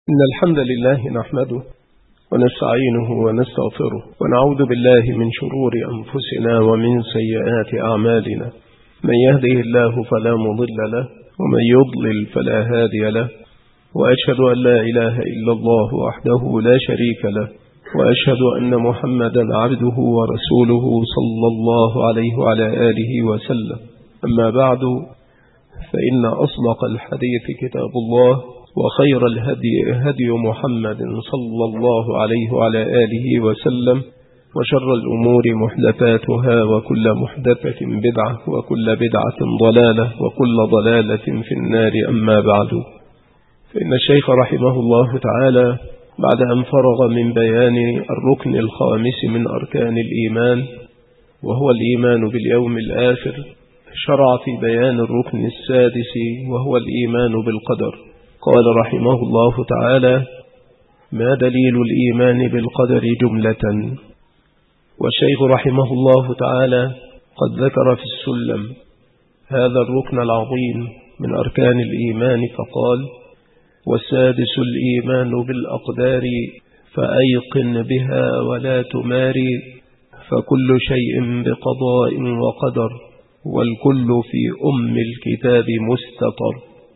إن الحمد لله نحمده ونستعينه ونستغفره ونعوذ بالله من شرور أنفسنا ومن سيئات أعمالنا. من يهده الله فلا مضل له ومن يضلل فلا هادي له، وأشهد أن لا إله إلا الله وحده لا شريك له، وأشهد أن محمدا عبده ورسوله صلى الله عليه وعلى آله وسلم. أما بعد، فإن أصدق الحديث كتاب الله، وخير الهدي هدي محمد صلى الله عليه وعلى آله وسلم، وشر الأمور محدثاتها، وكل محدثة بدعة، وكل بدعة ضلالة، وكل ضلالة في النار. أما بعد، فإن الشيخ رحمه الله تعالى بعد أن فرغ من بيان الركن الخامس من أركان الإيمان، وهو الإيمان باليوم الآخر، شرع في بيان الركن السادس، وهو الإيمان بالقدر. قال رحمه الله تعالى: ما دليل الإيمان بالقدر جملة؟ والشيخ رحمه الله تعالى قد ذكر في السلم هذا الركن العظيم من أركان الإيمان، فقال: والسادس الإيمان بالأقدار، فأيقن بها ولا تماري، فكل شيء بقضاء وقدر، والكل في الكتاب مستطر.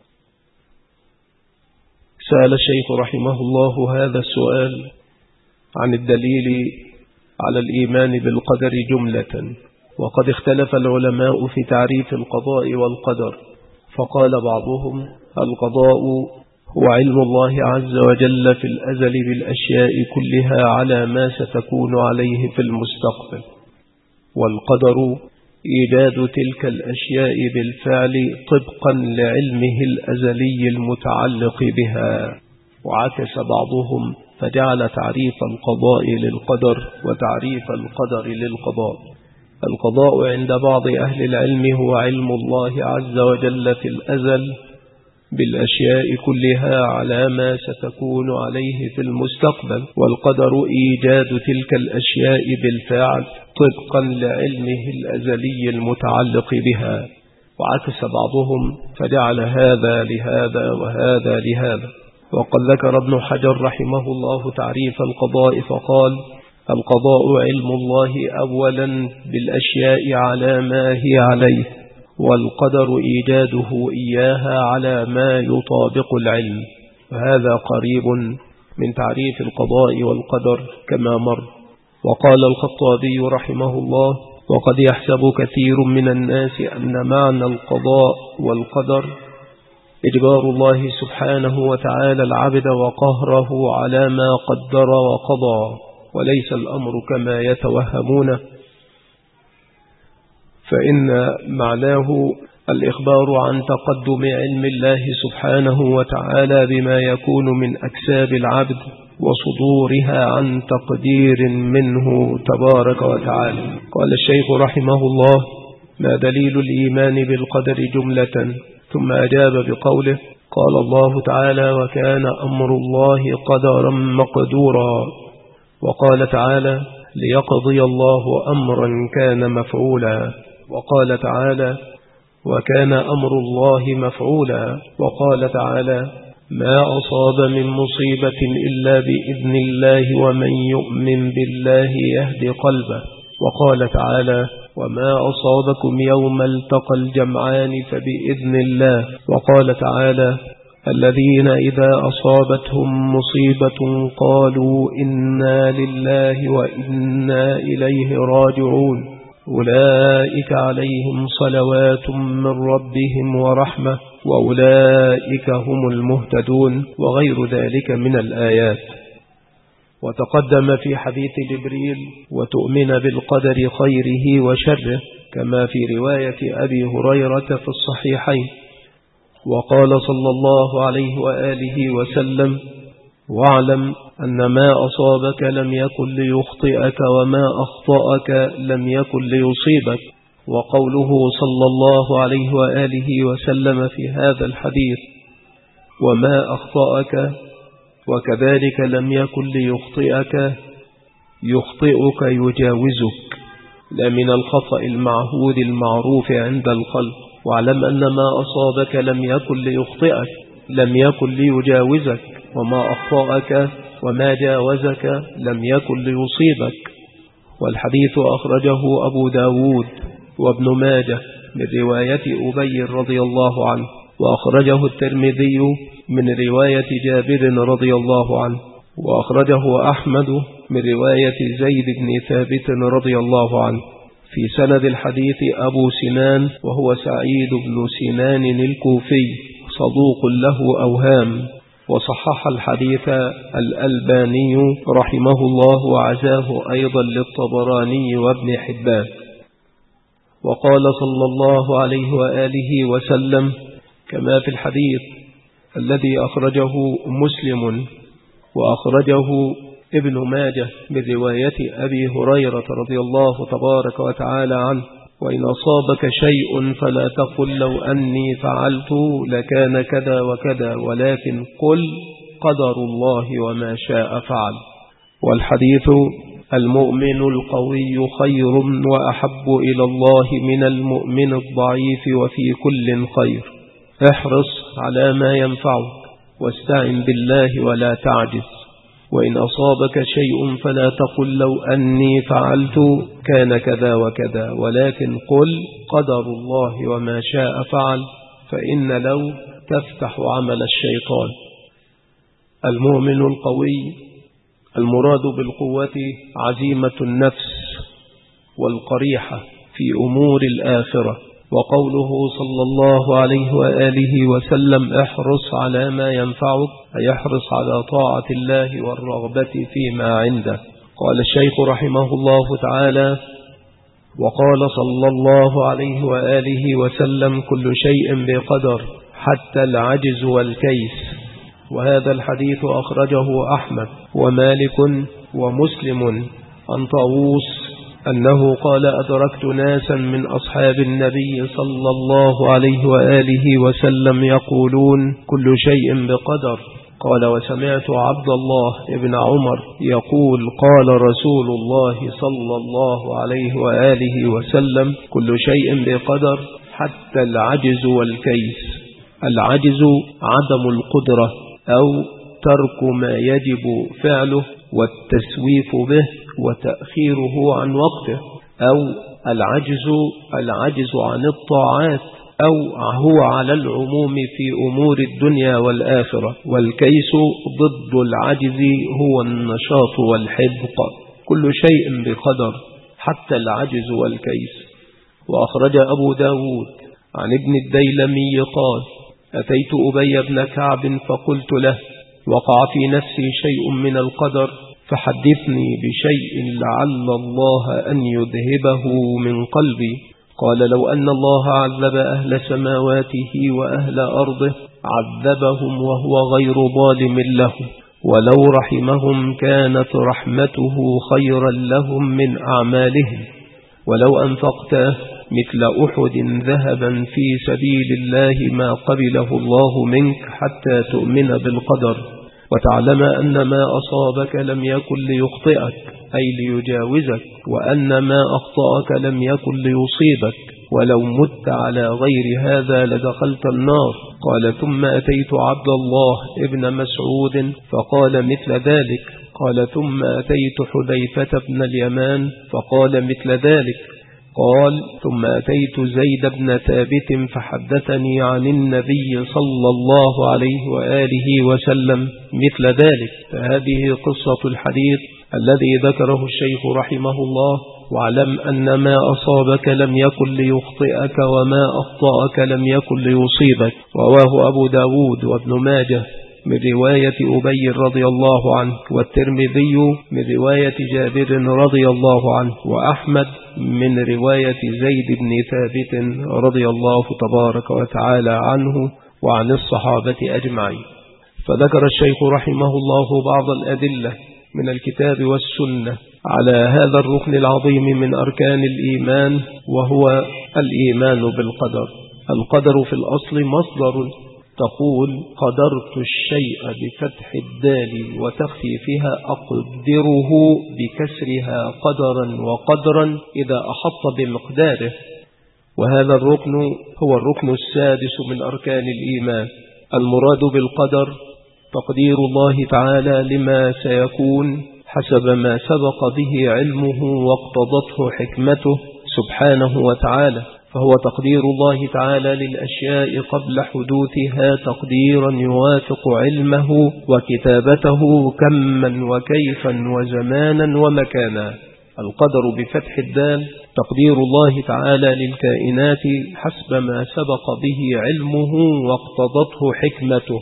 سأل الشيخ رحمه الله هذا السؤال عن الدليل على الإيمان بالقدر جملة، وقد اختلف العلماء في تعريف القضاء والقدر، فقال بعضهم: القضاء هو علم الله عز وجل في الأزل بالأشياء كلها على ما ستكون عليه في المستقبل، والقدر إيجاد تلك الأشياء بالفعل طبقا لعلمه الأزلي المتعلق بها. وعكس بعضهم فجعل تعريف القضاء للقدر وتعريف القدر للقضاء. القضاء عند بعض أهل العلم هو علم الله عز وجل في الأزل بالأشياء كلها على ما ستكون عليه في المستقبل، والقدر إيجاد تلك الأشياء بالفعل طبقا لعلمه الأزلي المتعلق بها. وعكس بعضهم فجعل هذا لهذا وهذا لهذا. وقد ذكر ابن حجر رحمه الله تعريف القضاء فقال: القضاء علم الله أولا بالأشياء على ما هي عليه، والقدر إيجاده إياها على ما يطابق العلم. وهذا قريب من تعريف القضاء والقدر كما مر. وقال الخطابي رحمه الله: وقد يحسب كثير من الناس أن معنى القضاء والقدر إجبار الله سبحانه وتعالى العبد وقهره على ما قدر وقضى، وليس الأمر كما يتوهمون، فإن معناه الإخبار عن تقدم علم الله سبحانه وتعالى بما يكون من أكساب العبد وصدورها عن تقدير منه تبارك وتعالى. قال الشيخ رحمه الله: ما دليل الإيمان بالقدر جملة؟ ثم أجاب بقوله: قال الله تعالى: وكان أمر الله قدرا مقدورا. وقال تعالى: ليقضي الله أمرا كان مفعولا. وقال تعالى: وكان أمر الله مفعولا. وقال تعالى: ما أصاب من مصيبة إلا بإذن الله، ومن يؤمن بالله يهدي قلبه. وقال تعالى: وما أصابكم يوم التقى الجمعان فبإذن الله. وقال تعالى: الذين إذا أصابتهم مصيبة قالوا إنا لله وإنا إليه راجعون، أولئك عليهم صلوات من ربهم ورحمة، وأولئك هم المهتدون، وغير ذلك من الآيات. وتقدم في حديث جبريل: وتؤمن بالقدر خيره وشره، كما في رواية أبي هريرة في الصحيحين. وقال صلى الله عليه وآله وسلم: واعلم أن ما أصابك لم يكن ليخطئك، وما أخطأك لم يكن ليصيبك. وقوله صلى الله عليه وآله وسلم في هذا الحديث: وما أخطأك، وكذلك لم يكن ليخطئك، يخطئك يجاوزك، لا من الخطأ المعهود المعروف عند الخلق. واعلم أن ما أصابك لم يكن ليخطئك، لم يكن ليجاوزك، وما أخطأك وما جاوزك لم يكن ليصيبك. والحديث أخرجه أبو داود وابن ماجه من رواية أبي رضي الله عنه، وأخرجه الترمذي من رواية جابر رضي الله عنه، وأخرجه أحمد من رواية زيد بن ثابت رضي الله عنه. في سند الحديث أبو سنان وهو سعيد بن سنان الكوفي صدوق له أوهام، وصحح الحديث الألباني رحمه الله وعزاه أيضا للطبراني وابن حبان. وقال صلى الله عليه وآله وسلم كما في الحديث الذي أخرجه مسلم وأخرجه ابن ماجه من رواية أبي هريرة رضي الله تبارك وتعالى عنه: وإن أصابك شيء فلا تقل لو أني فعلت لكان كذا وكذا، ولكن قل قدر الله وما شاء فعل. والحديث: المؤمن القوي خير وأحب إلى الله من المؤمن الضعيف وفي كل خير. احرص على ما ينفعك واستعن بالله ولا تعجز. وإن أصابك شيء فلا تقل لو أني فعلت كان كذا وكذا، ولكن قل قدر الله وما شاء فعل، فإن لو تفتح عمل الشيطان. المؤمن القوي المراد بالقوة عزيمة النفس والقريحة في أمور الآخرة. وقوله صلى الله عليه وآله وسلم: احرص على ما ينفعك، أي احرص على طاعة الله والرغبة فيما عنده. قال الشيخ رحمه الله تعالى: وقال صلى الله عليه وآله وسلم: كل شيء بقدر حتى العجز والكيس. وهذا الحديث أخرجه أحمد ومالك ومسلم عن طاووس أنه قال: أدركت ناسا من أصحاب النبي صلى الله عليه وآله وسلم يقولون كل شيء بقدر. قال: وسمعت عبد الله بن عمر يقول: قال رسول الله صلى الله عليه وآله وسلم: كل شيء بقدر حتى العجز والكيس. العجز عدم القدرة أو ترك ما يجب فعله والتسويف به وتأخيره عن وقته، أو العجز عن الطاعات، أو هو على العموم في أمور الدنيا والآخرة. والكيس ضد العجز هو النشاط والحذق. كل شيء بقدر حتى العجز والكيس. وأخرج أبو داود عن ابن الديلمي قال: أتيت أبي بن كعب فقلت له: وقع في نفسي شيء من القدر فحدثني بشيء لعل الله أن يذهبه من قلبي. قال: لو أن الله عذب أهل سماواته وأهل أرضه عذبهم وهو غير ظالم له، ولو رحمهم كانت رحمته خيرا لهم من أعمالهم. ولو أنفقت مثل أحد ذهبا في سبيل الله ما قبله الله منك حتى تؤمن بالقدر وتعلم أن ما أصابك لم يكن ليخطئك أي ليجاوزك، وأن ما أخطأك لم يكن ليصيبك، ولو مت على غير هذا لدخلت النار. قال: ثم أتيت عبد الله ابن مسعود فقال مثل ذلك. قال: ثم أتيت حذيفة بن اليمان فقال مثل ذلك. قال: ثم أتيت زيد بن ثابت فحدثني عن النبي صلى الله عليه وآله وسلم مثل ذلك. فهذه قصة الحديث الذي ذكره الشيخ رحمه الله. واعلم أن ما أصابك لم يكن ليخطئك وما أخطأك لم يكن ليصيبك. رواه أبو داود وابن ماجه من رواية أبي رضي الله عنه، والترمذي من رواية جابر رضي الله عنه، وأحمد من رواية زيد بن ثابت رضي الله تبارك وتعالى عنه وعن الصحابة أجمعين. فذكر الشيخ رحمه الله بعض الأدلة من الكتاب والسنة على هذا الركن العظيم من أركان الإيمان، وهو الإيمان بالقدر. القدر في الأصل مصدر، تقول قدرت الشيء بفتح الدال وتخفيفها أقدره بكسرها قدرا وقدرا إذا أحط بمقداره. وهذا الركن هو الركن السادس من أركان الإيمان. المراد بالقدر تقدير الله تعالى لما سيكون حسب ما سبق به علمه واقتضته حكمته سبحانه وتعالى، فهو تقدير الله تعالى للأشياء قبل حدوثها تقديرا يوافق علمه وكتابته كما وكيفا وزمانا ومكانا. القدر بفتح الدال تقدير الله تعالى للكائنات حسب ما سبق به علمه واقتضته حكمته،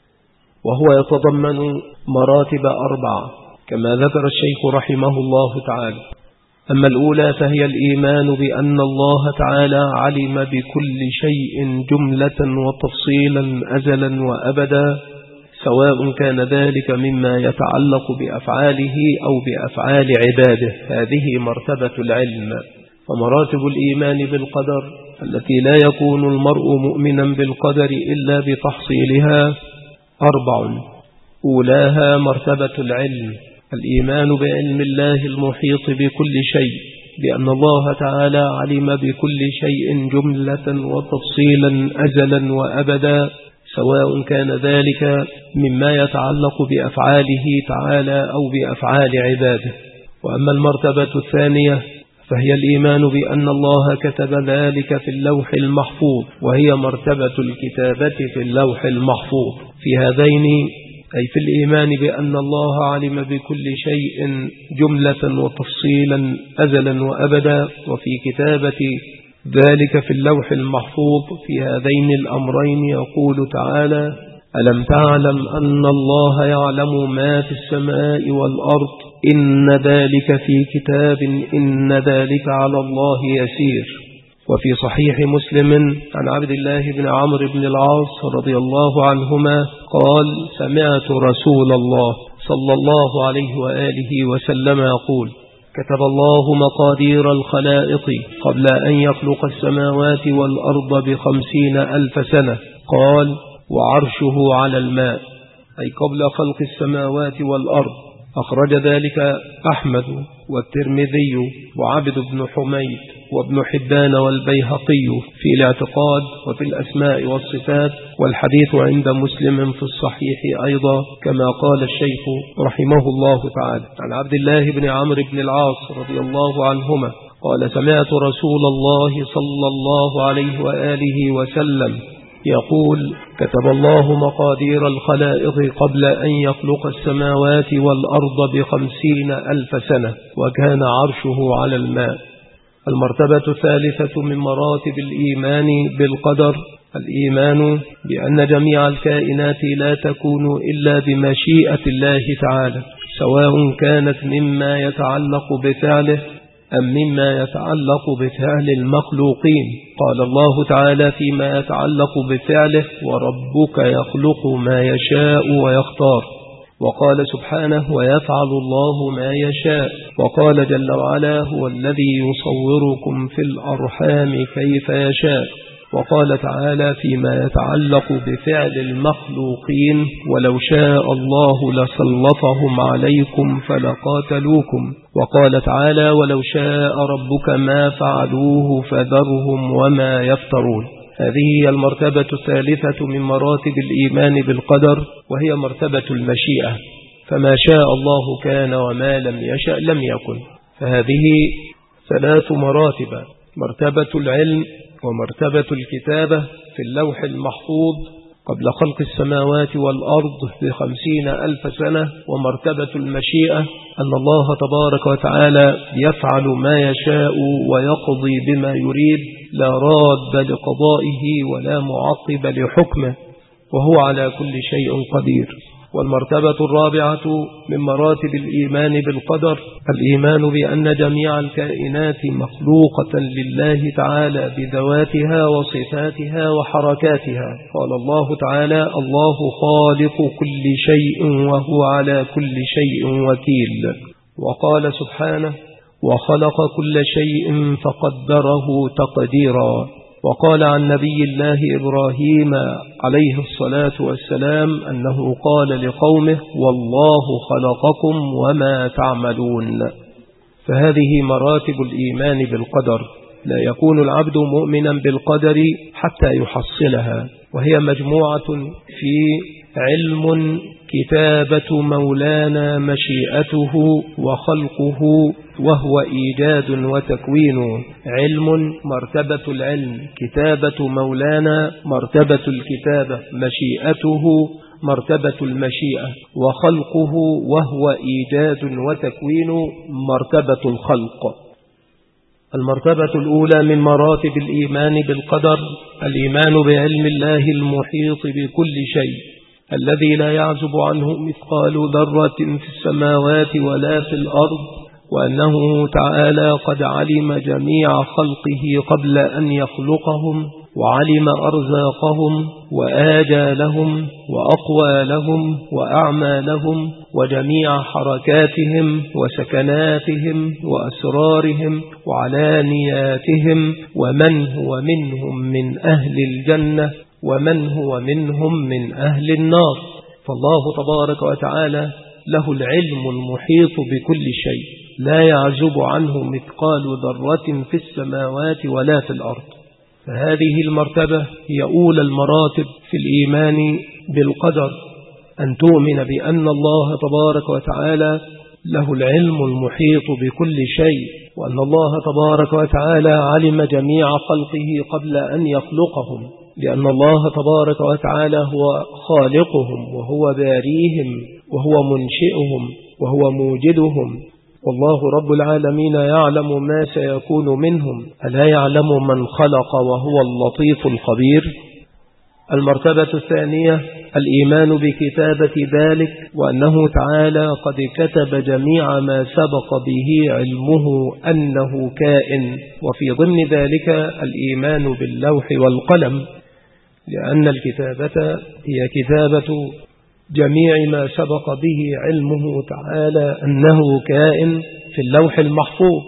وهو يتضمن مراتب 4 كما ذكر الشيخ رحمه الله تعالى. أما الأولى فهي الإيمان بأن الله تعالى علم بكل شيء جملة وتفصيلا أزلا وأبدا، سواء كان ذلك مما يتعلق بأفعاله أو بأفعال عباده. هذه مرتبة العلم. ومراتب الإيمان بالقدر التي لا يكون المرء مؤمنا بالقدر إلا بتحصيلها 4. أولاها مرتبة العلم، الإيمان بعلم الله المحيط بكل شيء، بأن الله تعالى علم بكل شيء جملة وتفصيلا أزلا وأبدا، سواء كان ذلك مما يتعلق بأفعاله تعالى أو بأفعال عباده. وأما المرتبة الثانية فهي الإيمان بأن الله كتب ذلك في اللوح المحفوظ، وهي مرتبة الكتابة في اللوح المحفوظ. في هذين أي في الإيمان بأن الله علم بكل شيء جملة وتفصيلا أزلا وأبدا، وفي كتابة ذلك في اللوح المحفوظ، في هذين الأمرين يقول تعالى: ألم تعلم أن الله يعلم ما في السماء والأرض إن ذلك في كتاب إن ذلك على الله يسير. وفي صحيح مسلم عن عبد الله بن عمرو بن العاص رضي الله عنهما قال: سمعت رسول الله صلى الله عليه وآله وسلم يقول: كتب الله مقادير الخلائق قبل أن يخلق السماوات والأرض ب50,000 سنة. قال: وعرشه على الماء، أي قبل خلق السماوات والأرض. أخرج ذلك أحمد والترمذي وعبد بن حميد وابن حبان والبيهقي في الاعتقاد وفي الأسماء والصفات، والحديث عند مسلم في الصحيح أيضا، كما قال الشيخ رحمه الله تعالى. عن عبد الله بن عمرو بن العاص رضي الله عنهما قال: سمعت رسول الله صلى الله عليه وآله وسلم يقول: كتب الله مقادير الخلائق قبل أن يخلق السماوات والأرض ب50,000 سنة، وكان عرشه على الماء. المرتبة الثالثة من مراتب الإيمان بالقدر الإيمان بأن جميع الكائنات لا تكون إلا بمشيئة الله تعالى، سواء كانت مما يتعلق بفعله أم مما يتعلق بفعل المخلوقين. قال الله تعالى فيما يتعلق بفعله: وربك يخلق ما يشاء ويختار. وقال سبحانه: ويفعل الله ما يشاء. وقال جل وعلا: هو الذي يصوركم في الأرحام كيف يشاء. وقال تعالى فيما يتعلق بفعل المخلوقين: ولو شاء الله لسلطهم عليكم فلقاتلوكم. وقال تعالى: ولو شاء ربك ما فعلوه فذرهم وما يفترون. هذه هي المرتبة الثالثة من مراتب الإيمان بالقدر، وهي مرتبة المشيئة، فما شاء الله كان وما لم يشأ لم يكن. فهذه 3 مراتب: مرتبة العلم، ومرتبة الكتابة في اللوح المحفوظ قبل خلق السماوات والأرض ب50,000 سنة، ومرتبة المشيئة أن الله تبارك وتعالى يفعل ما يشاء ويقضي بما يريد، لا راد لقضائه ولا معقب لحكمه، وهو على كل شيء قدير. والمرتبة الرابعة من مراتب الإيمان بالقدر الإيمان بأن جميع الكائنات مخلوقة لله تعالى بذواتها وصفاتها وحركاتها. قال الله تعالى: الله خالق كل شيء وهو على كل شيء وكيل. وقال سبحانه: وخلق كل شيء فقدره تقديرا. وقال عن نبي الله إبراهيم عليه الصلاة والسلام أنه قال لقومه: والله خلقكم وما تعملون. فهذه مراتب الإيمان بالقدر، لا يكون العبد مؤمنا بالقدر حتى يحصلها، وهي مجموعة في علم كتابة مولانا مشيئته وخلقه وهو إيجاد وتكوين. علم مرتبة العلم، كتابة مولانا مرتبة الكتابة، مشيئته مرتبة المشيئة، وخلقه وهو إيجاد وتكوين مرتبة الخلق. المرتبة الأولى من مراتب الإيمان بالقدر الإيمان بعلم الله المحيط بكل شيء الذي لا يعزب عنه مثقال ذرة في السماوات ولا في الأرض، وأنه تعالى قد علم جميع خلقه قبل أن يخلقهم، وعلم أرزاقهم وآجالهم وأقوالهم وأعمالهم وجميع حركاتهم وسكناتهم وأسرارهم وعلانياتهم، ومن هو منهم من أهل الجنة ومن هو منهم من أهل النار. فالله تبارك وتعالى له العلم المحيط بكل شيء، لا يعزب عنه مثقال ذرة في السماوات ولا في الأرض. فهذه المرتبة هي أولى المراتب في الإيمان بالقدر، أن تؤمن بأن الله تبارك وتعالى له العلم المحيط بكل شيء، وأن الله تبارك وتعالى علم جميع خلقه قبل أن يخلقهم، لأن الله تبارك وتعالى هو خالقهم وهو باريهم وهو منشئهم وهو موجدهم، والله رب العالمين يعلم ما سيكون منهم، ألا يعلم من خلق وهو اللطيف الخبير. المرتبة الثانية الإيمان بكتابة ذلك، وأنه تعالى قد كتب جميع ما سبق به علمه أنه كائن، وفي ضمن ذلك الإيمان باللوح والقلم، لأن الكتابة هي كتابة جميع ما سبق به علمه تعالى أنه كائن في اللوح المحفوظ.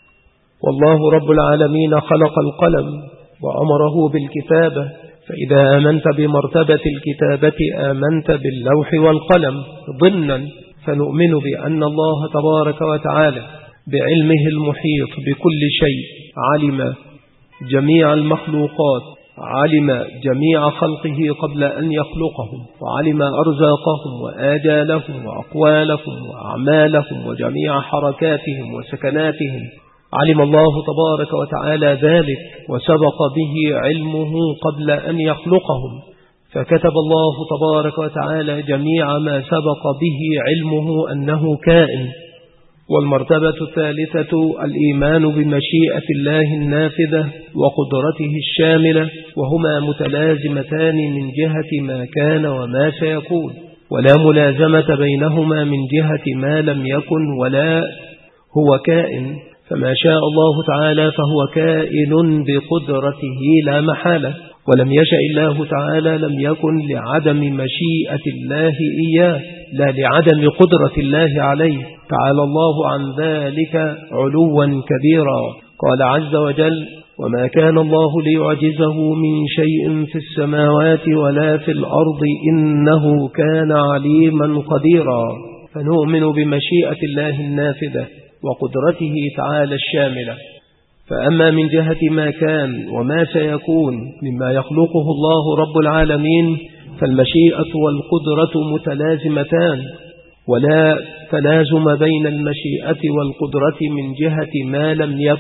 والله رب العالمين خلق القلم وأمره بالكتابة، فإذا آمنت بمرتبة الكتابة آمنت باللوح والقلم ضمنا، فنؤمن بأن الله تبارك وتعالى بعلمه المحيط بكل شيء علم جميع المخلوقات، علم جميع خلقه قبل أن يخلقهم، وعلم أرزاقهم وآجالهم وأقوالهم وأعمالهم وجميع حركاتهم وسكناتهم. علم الله تبارك وتعالى ذلك وسبق به علمه قبل أن يخلقهم، فكتب الله تبارك وتعالى جميع ما سبق به علمه أنه كائن. والمرتبة الثالثة الإيمان بمشيئة الله النافذة وقدرته الشاملة، وهما متلازمتان من جهة ما كان وما سيكون، ولا ملازمة بينهما من جهة ما لم يكن ولا هو كائن، فما شاء الله تعالى فهو كائن بقدرته لا محالة، ولم يشأ الله تعالى لم يكن لعدم مشيئة الله إياه، لا لعدم قدرة الله عليه، تعالى الله عن ذلك علوا كبيرا. قال عز وجل: وما كان الله ليعجزه من شيء في السماوات ولا في الأرض إنه كان عليما قديرا. فنؤمن بمشيئة الله النافذة وقدرته تعالى الشاملة. فأما من جهة ما كان وما سيكون مما يخلقه الله رب العالمين، فالمشيئة والقدرة متلازمتان، ولا تلازم بين المشيئة والقدرة من جهة ما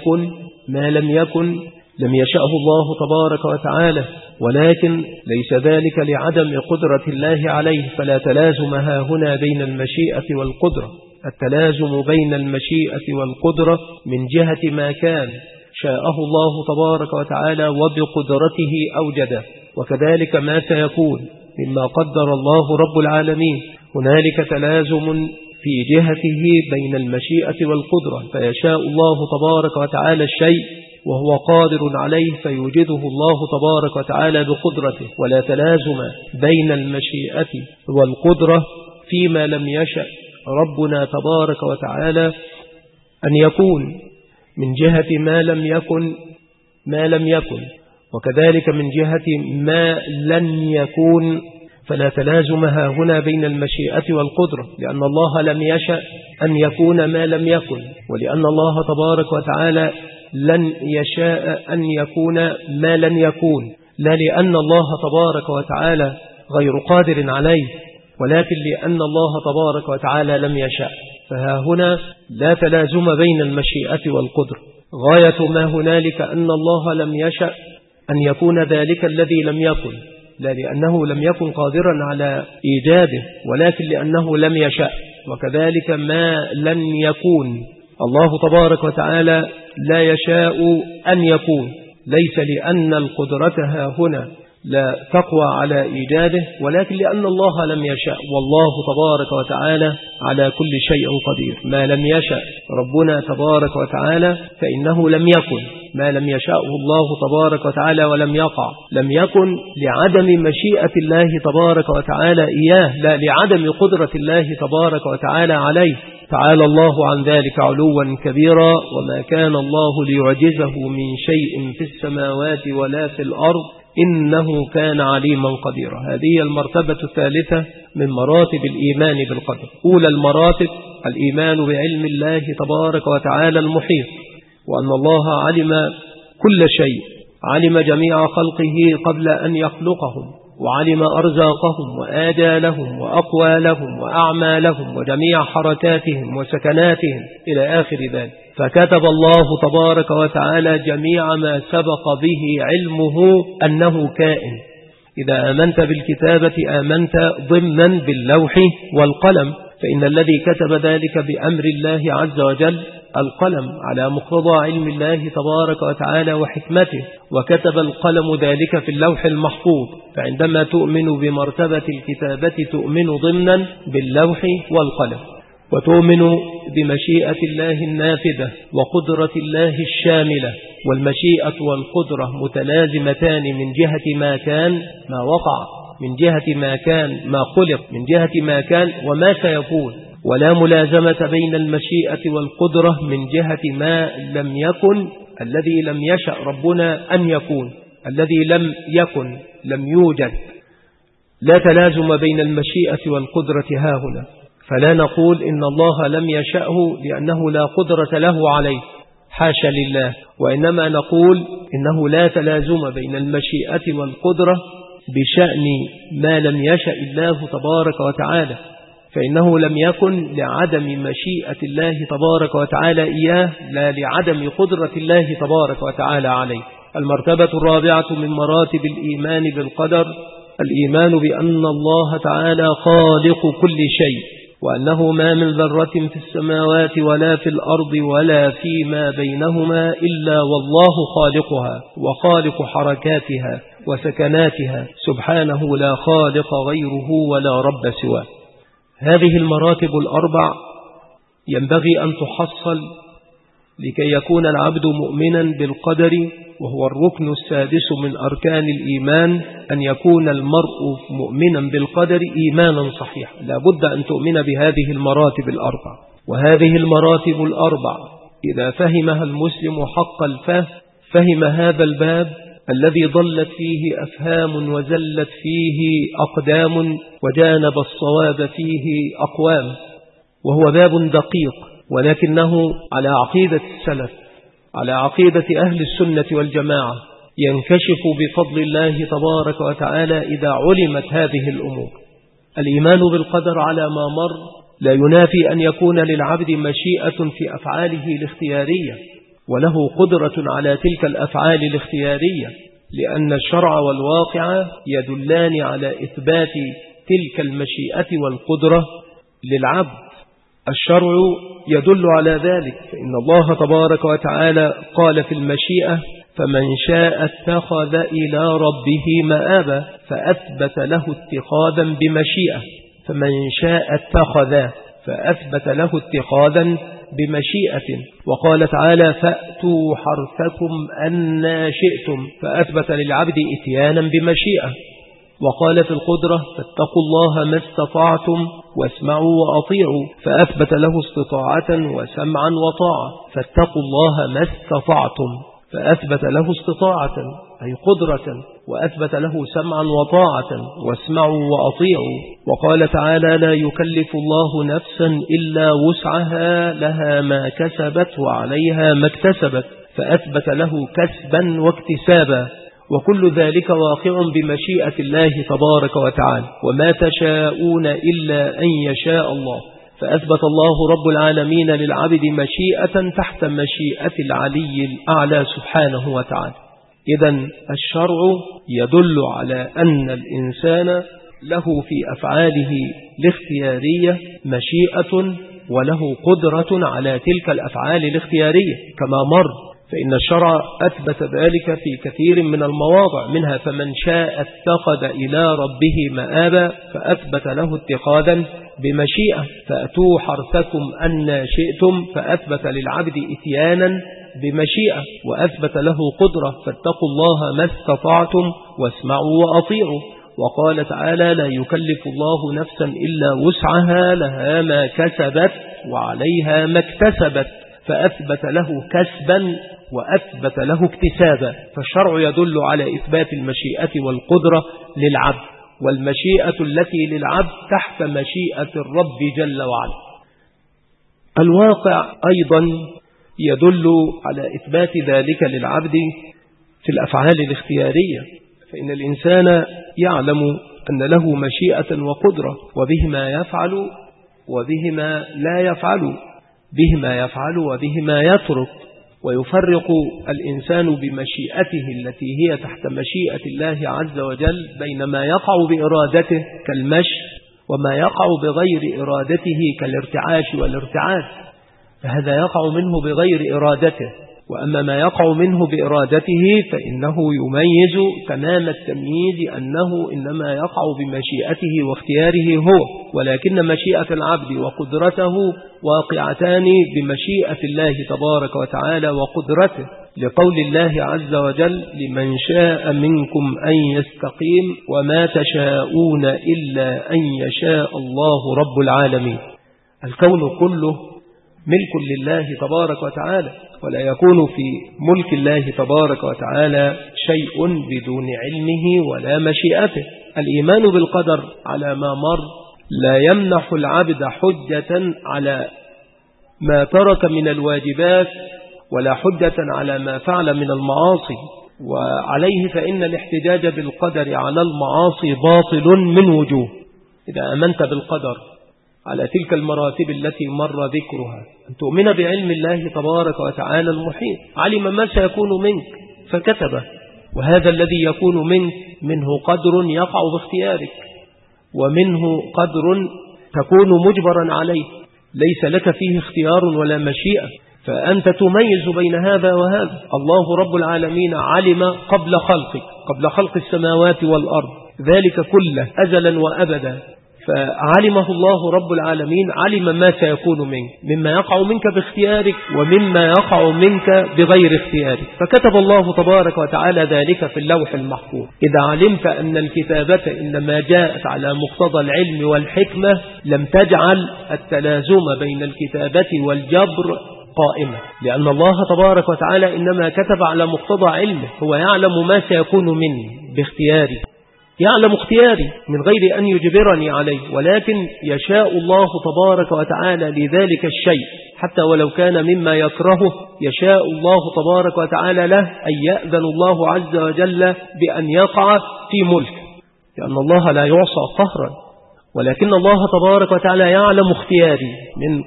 لم يكن لم يشأه الله تبارك وتعالى، ولكن ليس ذلك لعدم قدرة الله عليه، فلا تلازم هنا بين المشيئة والقدرة. التلازم بين المشيئة والقدرة من جهة ما كان شاءه الله تبارك وتعالى وبقدرته أوجده، وكذلك ما سيكون مما قدر الله رب العالمين، هنالك تلازم في جهته بين المشيئة والقدرة، فيشاء الله تبارك وتعالى الشيء وهو قادر عليه فيوجده الله تبارك وتعالى بقدرته، ولا تلازم بين المشيئة والقدرة فيما لم يشأ ربنا تبارك وتعالى أن يكون، من جهة ما لم يكن وكذلك من جهة ما لن يكون، فلا تلازم هنا بين المشيئة والقدرة، لأن الله لم يشأ أن يكون ما لم يكن، ولأن الله تبارك وتعالى لن يشاء أن يكون ما لن يكون، لا لأن الله تبارك وتعالى غير قادر عليه، ولكن لأن الله تبارك وتعالى لم يشاء. فها هنا لا تلازم بين المشيئة والقدرة. غاية ما هنالك أن الله لم يشأ أن يكون ذلك الذي لم يكن، لا لأنه لم يكن قادرا على إيجاده، ولكن لأنه لم يشأ. وكذلك ما لن يكون، الله تبارك وتعالى لا يشاء أن يكون، ليس لأن القدرة ها هنا لا تقوى على إيجاده، ولكن لأن الله لم يشاء. والله تبارك وتعالى على كل شيء قدير. ما لم يشاء ربنا تبارك وتعالى فإنه لم يكن، ما لم يشاءه الله تبارك وتعالى ولم يقع، لم يكن لعدم مشيئة الله تبارك وتعالى إياه، لا لعدم قدرة الله تبارك وتعالى عليه. تعالى الله عن ذلك علوا كبيرا. وما كان الله ليعجزه من شيء في السماوات ولا في الأرض إنه كان عليما قديرا. هذه المرتبة الثالثة من مراتب الإيمان بالقدر. أولى المراتب الإيمان بعلم الله تبارك وتعالى المحيط، وأن الله علم كل شيء، علم جميع خلقه قبل أن يخلقهم، وعلم أرزاقهم وآجالهم وأقوالهم وأعمالهم وجميع حركاتهم وسكناتهم إلى آخر ذلك. فكتب الله تبارك وتعالى جميع ما سبق به علمه أنه كائن. إذا آمنت بالكتابة آمنت ضمنا باللوح والقلم، فإن الذي كتب ذلك بأمر الله عز وجل القلم على مقتضى علم الله تبارك وتعالى وحكمته، وكتب القلم ذلك في اللوح المحفوظ. فعندما تؤمن بمرتبة الكتابة تؤمن ضمنا باللوح والقلم، وتؤمن بمشيئة الله النافذة وقدرة الله الشاملة. والمشيئة والقدرة متلازمتان من جهة ما كان ما وقع، من جهة ما كان ما خلق، من جهة ما كان وما سيكون، ولا ملازمة بين المشيئة والقدرة من جهة ما لم يكن، الذي لم يشأ ربنا أن يكون، الذي لم يكن لم يوجد. لا تلازم بين المشيئة والقدرة هاهنا. فلا نقول إن الله لم يشأه لأنه لا قدرة له عليه، حاشا لله، وإنما نقول إنه لا تلازم بين المشيئة والقدرة بشأن ما لم يشأ الله تبارك وتعالى، فإنه لم يكن لعدم مشيئة الله تبارك وتعالى إياه، لا لعدم قدرة الله تبارك وتعالى عليه. المرتبة الرابعة من مراتب الإيمان بالقدر الإيمان بأن الله تعالى خالق كل شيء، وأنه ما من ذرة في السماوات ولا في الأرض ولا فيما بينهما إلا والله خالقها وخالق حركاتها وسكناتها سبحانه، لا خالق غيره ولا رب سواه. هذه المراتب الأربع ينبغي أن تحصل لكي يكون العبد مؤمنا بالقدر، وهو الركن السادس من أركان الإيمان، أن يكون المرء مؤمنا بالقدر إيمانا صحيحا. لا بد أن تؤمن بهذه المراتب الأربع. وهذه المراتب الأربع إذا فهمها المسلم حق الفهم فهم هذا الباب الذي ضلت فيه أفهام وزلت فيه أقدام وجانب الصواب فيه أقوام، وهو باب دقيق، ولكنه على عقيدة السلف، على عقيدة أهل السنة والجماعة، ينكشف بفضل الله تبارك وتعالى إذا علمت هذه الأمور. الإيمان بالقدر على ما مر لا ينافي أن يكون للعبد مشيئة في أفعاله الاختيارية، وله قدرة على تلك الأفعال الاختيارية، لأن الشرع والواقع يدلان على إثبات تلك المشيئة والقدرة للعبد. الشرع يدل على ذلك، فإن الله تبارك وتعالى قال في المشيئة: فمن شاء اتخذ إلى ربه مآبا، فأثبت له اتخاذا بمشيئة. فمن شاء اتخذ، فأثبت له اتخاذا بمشيئة. وقال تعالى: فأتوا حرثكم أن شئتم، فأثبت للعبد إتيانا بمشيئة. وقال في القدرة: فاتقوا الله ما استطعتم واسمعوا وأطيعوا، فأثبت له استطاعة وسمعا وطاعة. فاتقوا الله ما استطعتم، فأثبت له استطاعة أي قدرة، وأثبت له سمعا وطاعة، واسمعوا وأطيعوا. وقال تعالى: لا يكلف الله نفسا إلا وسعها، لها ما كسبت وعليها ما اكتسبت، فأثبت له كسبا واكتسابا. وكل ذلك واقع بمشيئة الله تبارك وتعالى، وما تشاءون إلا أن يشاء الله. فأثبت الله رب العالمين للعبد مشيئة تحت مشيئة العلي الأعلى سبحانه وتعالى. إذن الشرع يدل على أن الإنسان له في أفعاله الاختيارية مشيئة وله قدرة على تلك الأفعال الاختيارية كما مر، فإن الشرع أثبت ذلك في كثير من المواضع، منها فمن شاء اتخذ إلى ربه مآبا، فأثبت له اتخاذا بمشيئة، فأتوا حرثكم أن شئتم، فأثبت للعبد إتيانا بمشيئة، وأثبت له قدرة، فاتقوا الله ما استطعتم واسمعوا وأطيعوا. وقال تعالى لا يكلف الله نفسا إلا وسعها، لها ما كسبت وعليها ما اكتسبت، فأثبت له كسبا وأثبت له اكتسابا. فالشرع يدل على إثبات المشيئة والقدرة للعبد، والمشيئة التي للعبد تحت مشيئة الرب جل وعلا. الواقع أيضا يدل على إثبات ذلك للعبد في الأفعال الاختيارية، فإن الإنسان يعلم أن له مشيئة وقدرة، وبهما يفعل وبهما لا يفعل، بهما يفعل وبهما يترك، ويفرق الإنسان بمشيئته التي هي تحت مشيئة الله عز وجل بين ما يقع بإرادته كالمشي وما يقع بغير إرادته كالارتعاش والارتعاد، فهذا يقع منه بغير إرادته، وأما ما يقع منه بإرادته فإنه يميز تمام التمييز أنه إنما يقع بمشيئته واختياره هو، ولكن مشيئة العبد وقدرته واقعتان بمشيئة الله تبارك وتعالى وقدرته، لقول الله عز وجل لمن شاء منكم أن يستقيم وما تشاءون إلا أن يشاء الله رب العالمين. الكون كله ملك لله تبارك وتعالى، ولا يكون في ملك الله تبارك وتعالى شيء بدون علمه ولا مشيئته. الإيمان بالقدر على ما مر لا يمنح العبد حجة على ما ترك من الواجبات ولا حجة على ما فعل من المعاصي، وعليه فإن الاحتجاج بالقدر على المعاصي باطل من وجوه. إذا أمنت بالقدر على تلك المراتب التي مر ذكرها، أن تؤمن بعلم الله تبارك وتعالى المحيط، علم ما سيكون منك فكتبه، وهذا الذي يكون منك منه قدر يقع باختيارك، ومنه قدر تكون مجبرا عليه ليس لك فيه اختيار ولا مشيئة، فأنت تميز بين هذا وهذا. الله رب العالمين علم قبل خلقك، قبل خلق السماوات والأرض، ذلك كله أزلا وأبدا، فعلمه الله رب العالمين، علم ما سيكون منك مما يقع منك باختيارك ومما يقع منك بغير اختيارك، فكتب الله تبارك وتعالى ذلك في اللوح المحفوظ. إذا علمت أن الكتابة إنما جاءت على مقتضى العلم والحكمة لم تجعل التلازم بين الكتابة والجبر قائمة، لأن الله تبارك وتعالى إنما كتب على مقتضى علمه، هو يعلم ما سيكون مني باختياري، يعلم اختياري من غير أن يجبرني عليه، ولكن يشاء الله تبارك وتعالى لذلك الشيء حتى ولو كان مما يكرهه، يشاء الله تبارك وتعالى له أن يأذن الله عز وجل بأن يقع في ملك، لأن الله لا يعصى قهرا، ولكن الله تبارك وتعالى يعلم اختياري من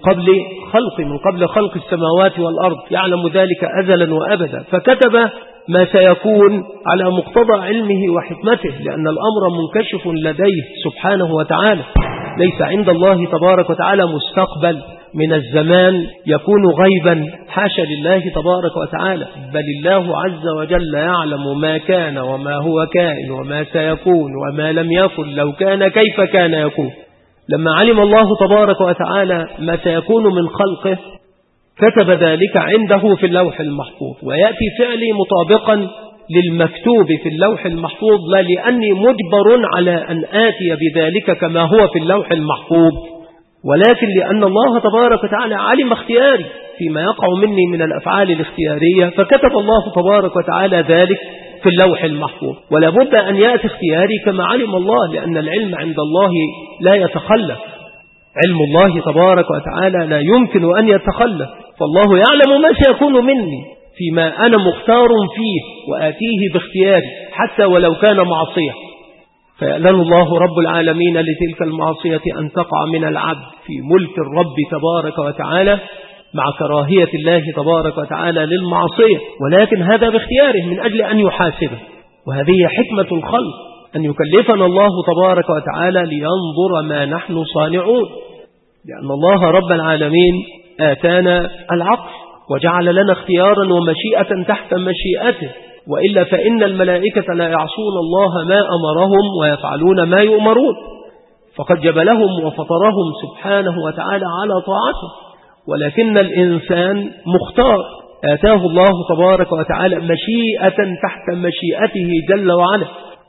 قبل خلق السماوات والأرض، يعلم ذلك أزلا وأبدا، فكتب ما سيكون على مقتضى علمه وحكمته، لأن الأمر منكشف لديه سبحانه وتعالى، ليس عند الله تبارك وتعالى مستقبل من الزمان يكون غيبا، حاشا لله تبارك وتعالى، بل الله عز وجل يعلم ما كان وما هو كائن وما سيكون وما لم يكن لو كان كيف كان يكون. لما علم الله تبارك وتعالى ما سيكون من خلقه كتب ذلك عنده في اللوح المحفوظ، ويأتي فعلي مطابقا للمكتوب في اللوح المحفوظ، لا لأني مجبر على أن آتي بذلك كما هو في اللوح المحفوظ، ولكن لأن الله تبارك وتعالى علم اختياري فيما يقع مني من الأفعال الاختيارية، فكتب الله تبارك وتعالى ذلك في اللوح المحفوظ، ولا بد أن يأتي اختياري كما علم الله، لأن العلم عند الله لا يتخلف، علم الله تبارك وتعالى لا يمكن أن يتخلف، فالله يعلم ما سيكون مني فيما أنا مختار فيه وآتيه باختياري حتى ولو كان معصية، فيأذن الله رب العالمين لتلك المعصية أن تقع من العبد في ملك الرب تبارك وتعالى مع كراهية الله تبارك وتعالى للمعصية، ولكن هذا باختياره من أجل أن يحاسبه. وهذه حكمة الخلق، أن يكلفنا الله تبارك وتعالى لينظر ما نحن صانعون، لأن الله رب العالمين آتانا العقل وجعل لنا اختيارا ومشيئة تحت مشيئته، وإلا فإن الملائكة لا يعصون الله ما أمرهم ويفعلون ما يؤمرون، فقد جبلهم وفطرهم سبحانه وتعالى على طاعته، ولكن الإنسان مختار، آتاه الله تبارك وتعالى مشيئة تحت مشيئته جل وعلا،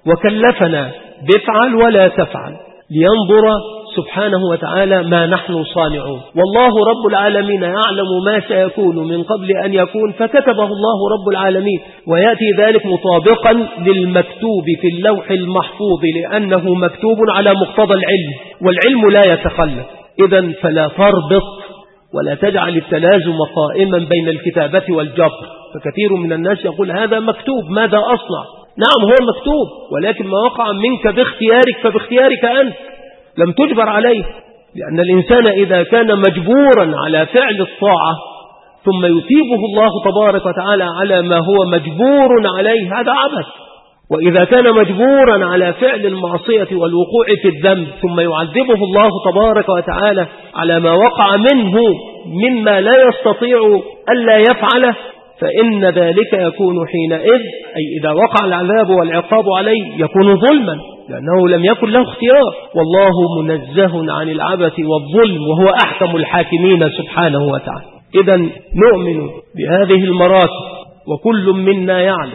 وكلفنا بفعل ولا تفعل لينظر سبحانه وتعالى ما نحن صانعون. والله رب العالمين يعلم ما سيكون من قبل أن يكون، فكتبه الله رب العالمين، ويأتي ذلك مطابقا للمكتوب في اللوح المحفوظ، لأنه مكتوب على مقتضى العلم، والعلم لا يتخلف. إذن فلا تربط ولا تجعل التلازم قائما بين الكتابة والجبر، فكثير من الناس يقول هذا مكتوب ماذا أصنع؟ نعم هو مكتوب، ولكن ما وقع منك باختيارك فباختيارك أنت، لم تجبر عليه، لأن الإنسان إذا كان مجبورا على فعل الطاعة ثم يثيبه الله تبارك وتعالى على ما هو مجبور عليه هذا عبث، وإذا كان مجبورا على فعل المعصية والوقوع في الذنب ثم يعذبه الله تبارك وتعالى على ما وقع منه مما لا يستطيع ألا يفعله، فإن ذلك يكون حينئذ، أي إذا وقع العذاب والعقاب عليه، يكون ظلما، لأنه لم يكن له اختيار، والله منزه عن العبث والظلم وهو أحكم الحاكمين سبحانه وتعالى. إذن نؤمن بهذه المراتب، وكل منا يعلم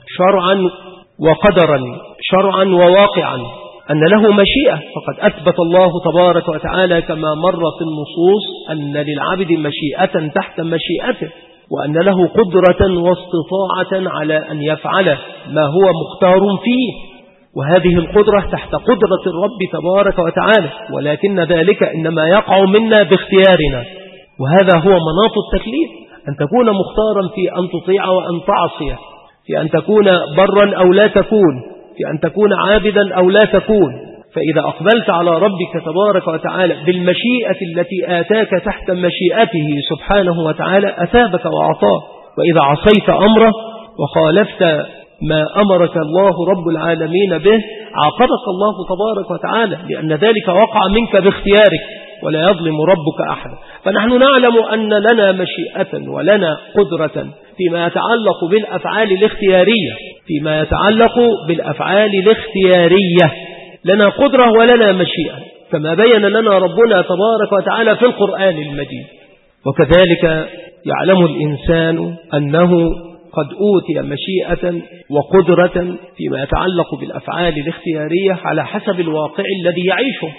شرعا وقدرا، شرعا وواقعا، أن له مشيئة، فقد أثبت الله تبارك وتعالى كما مر في النصوص أن للعبد مشيئة تحت مشيئته، وأن له قدرة واستطاعة على أن يفعل ما هو مختار فيه، وهذه القدرة تحت قدرة الرب تبارك وتعالى، ولكن ذلك إنما يقع منا باختيارنا، وهذا هو مناط التكليف، أن تكون مختارا في أن تطيع وأن تعصي، في أن تكون برا أو لا تكون، في أن تكون عابدا أو لا تكون. فإذا أقبلت على ربك تبارك وتعالى بالمشيئة التي آتاك تحت مشيئته سبحانه وتعالى أثابك وأعطاك، وإذا عصيت أمره وخالفت ما أمرك الله رب العالمين به عاقبك الله تبارك وتعالى، لأن ذلك وقع منك باختيارك، ولا يظلم ربك أحد. فنحن نعلم أن لنا مشيئة ولنا قدرة فيما يتعلق بالأفعال الاختيارية، فيما يتعلق بالأفعال الاختيارية لنا قدرة ولنا مشيئة، كما بين لنا ربنا تبارك وتعالى في القرآن المجيد. وكذلك يعلم الإنسان أنه قد أوتي مشيئة وقدرة فيما يتعلق بالأفعال الاختيارية على حسب الواقع الذي يعيشه.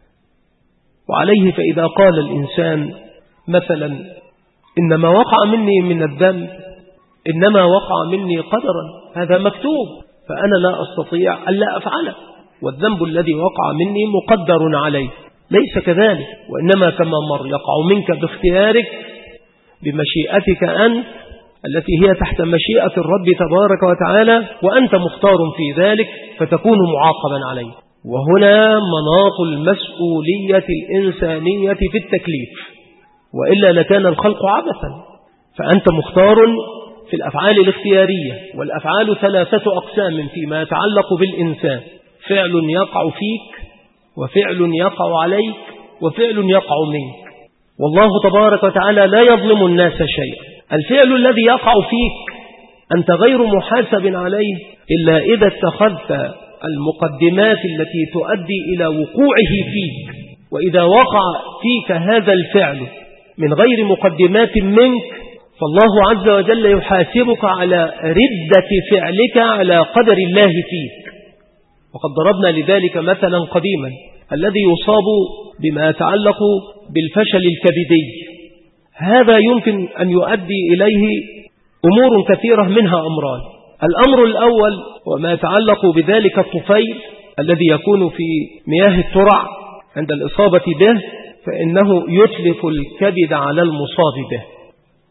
وعليه فإذا قال الإنسان مثلا إنما وقع مني من الذنب إنما وقع مني قدرا، هذا مكتوب فأنا لا أستطيع ألا أفعله، والذنب الذي وقع مني مقدر عليه، ليس كذلك، وإنما كما مر يقع منك باختيارك بمشيئتك أنت التي هي تحت مشيئة الرب تبارك وتعالى، وأنت مختار في ذلك فتكون معاقبا عليه. وهنا مناط المسؤولية الإنسانية في التكليف، وإلا لكان الخلق عبثا. فأنت مختار في الأفعال الاختيارية، والأفعال ثلاثة أقسام فيما يتعلق بالإنسان: فعل يقع فيك، وفعل يقع عليك، وفعل يقع منك. والله تبارك وتعالى لا يظلم الناس شيئا. الفعل الذي يقع فيك أنت غير محاسب عليه إلا إذا اتخذت المقدمات التي تؤدي إلى وقوعه فيك، وإذا وقع فيك هذا الفعل من غير مقدمات منك فالله عز وجل يحاسبك على ردة فعلك على قدر الله فيك. وقد ضربنا لذلك مثلا قديما: الذي يصاب بما يتعلق بالفشل الكبدي، هذا يمكن أن يؤدي إليه أمور كثيرة، منها أمران. الأمر الأول وما يتعلق بذلك الطفيل الذي يكون في مياه الترع عند الإصابة به، فإنه يتلف الكبد على المصاب به.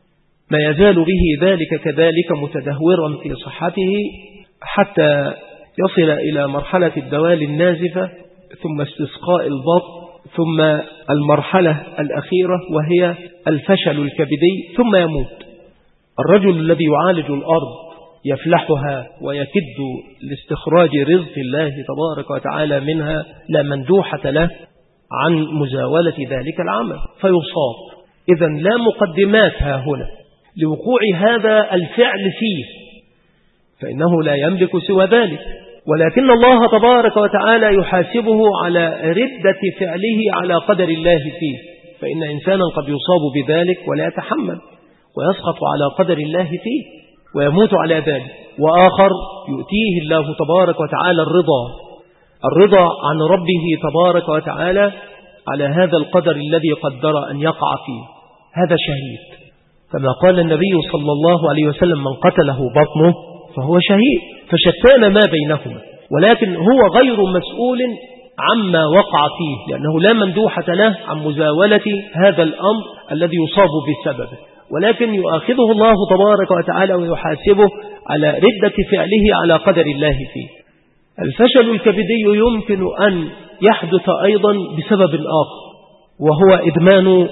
ما يزال به ذلك كذلك متدهورا في صحته حتى يصل إلى مرحلة الدوال النازفة، ثم استسقاء البطن، ثم المرحلة الأخيرة وهي الفشل الكبدي، ثم يموت. الرجل الذي يعالج الأرض يفلحها ويكد لاستخراج رزق الله تبارك وتعالى منها لا مندوحة له عن مزاولة ذلك العمل فيصاب. إذن لا مقدمات ها هنا لوقوع هذا الفعل فيه، فإنه لا يملك سوى ذلك، ولكن الله تبارك وتعالى يحاسبه على ردة فعله على قدر الله فيه. فإن إنسانا قد يصاب بذلك ولا يتحمل ويسقط على قدر الله فيه ويموت على ذلك، وآخر يؤتيه الله تبارك وتعالى الرضا عن ربه تبارك وتعالى على هذا القدر الذي قدر أن يقع فيه. هذا شهيد، كما قال النبي صلى الله عليه وسلم: من قتله بطنه فهو شهيد. فشتان ما بينهما، ولكن هو غير مسؤول عما وقع فيه، لأنه لا مندوحة له عن مزاولة هذا الأمر الذي يصاب بسببه، ولكن يؤاخذه الله تبارك وتعالى ويحاسبه على ردة فعله على قدر الله فيه. الفشل الكبدي يمكن أن يحدث أيضا بسبب آخر، وهو إدمان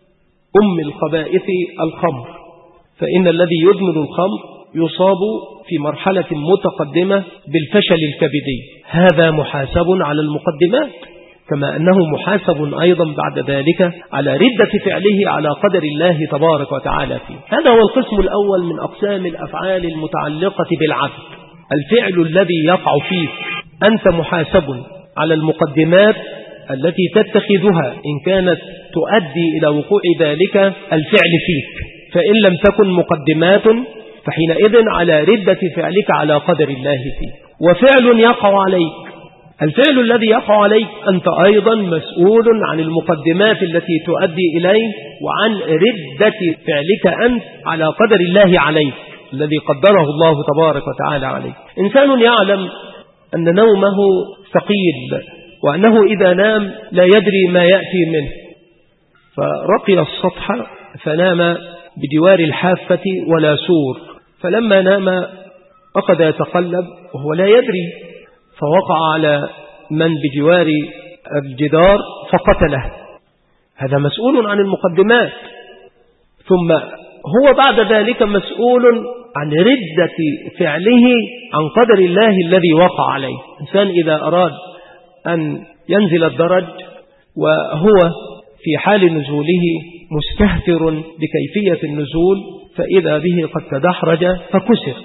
الخبائث الخمر. فإن الذي يدمن الخمر يصاب في مرحلة متقدمة بالفشل الكبدي، هذا محاسب على المقدمات، كما أنه محاسب أيضا بعد ذلك على ردة فعله على قدر الله تبارك وتعالى فيه. هذا هو القسم الأول من أقسام الأفعال المتعلقة بالعبد. الفعل الذي يقع فيه أنت محاسب على المقدمات التي تتخذها إن كانت تؤدي إلى وقوع ذلك الفعل فيك، فإن لم تكن مقدمات فحينئذ على ردة فعلك على قدر الله فيه. وفعل يقع عليك، الفعل الذي يقع عليك أنت أيضا مسؤول عن المقدمات التي تؤدي إليه وعن ردة فعلك أنت على قدر الله عليك الذي قدره الله تبارك وتعالى عليك. إنسان يعلم أن نومه ثقيل وأنه إذا نام لا يدري ما يأتي منه، فرقي السطح فنام بجوار الحافة ولا سور، فلما نام أخذ يتقلب وهو لا يدري، فوقع على من بجوار الجدار فقتله. هذا مسؤول عن المقدمات. ثم هو بعد ذلك مسؤول عن ردة فعله عن قدر الله الذي وقع عليه. إنسان إذا أراد أن ينزل الدرج وهو في حال نزوله مستهتر بكيفية النزول، فإذا به قد تدحرج فكسر،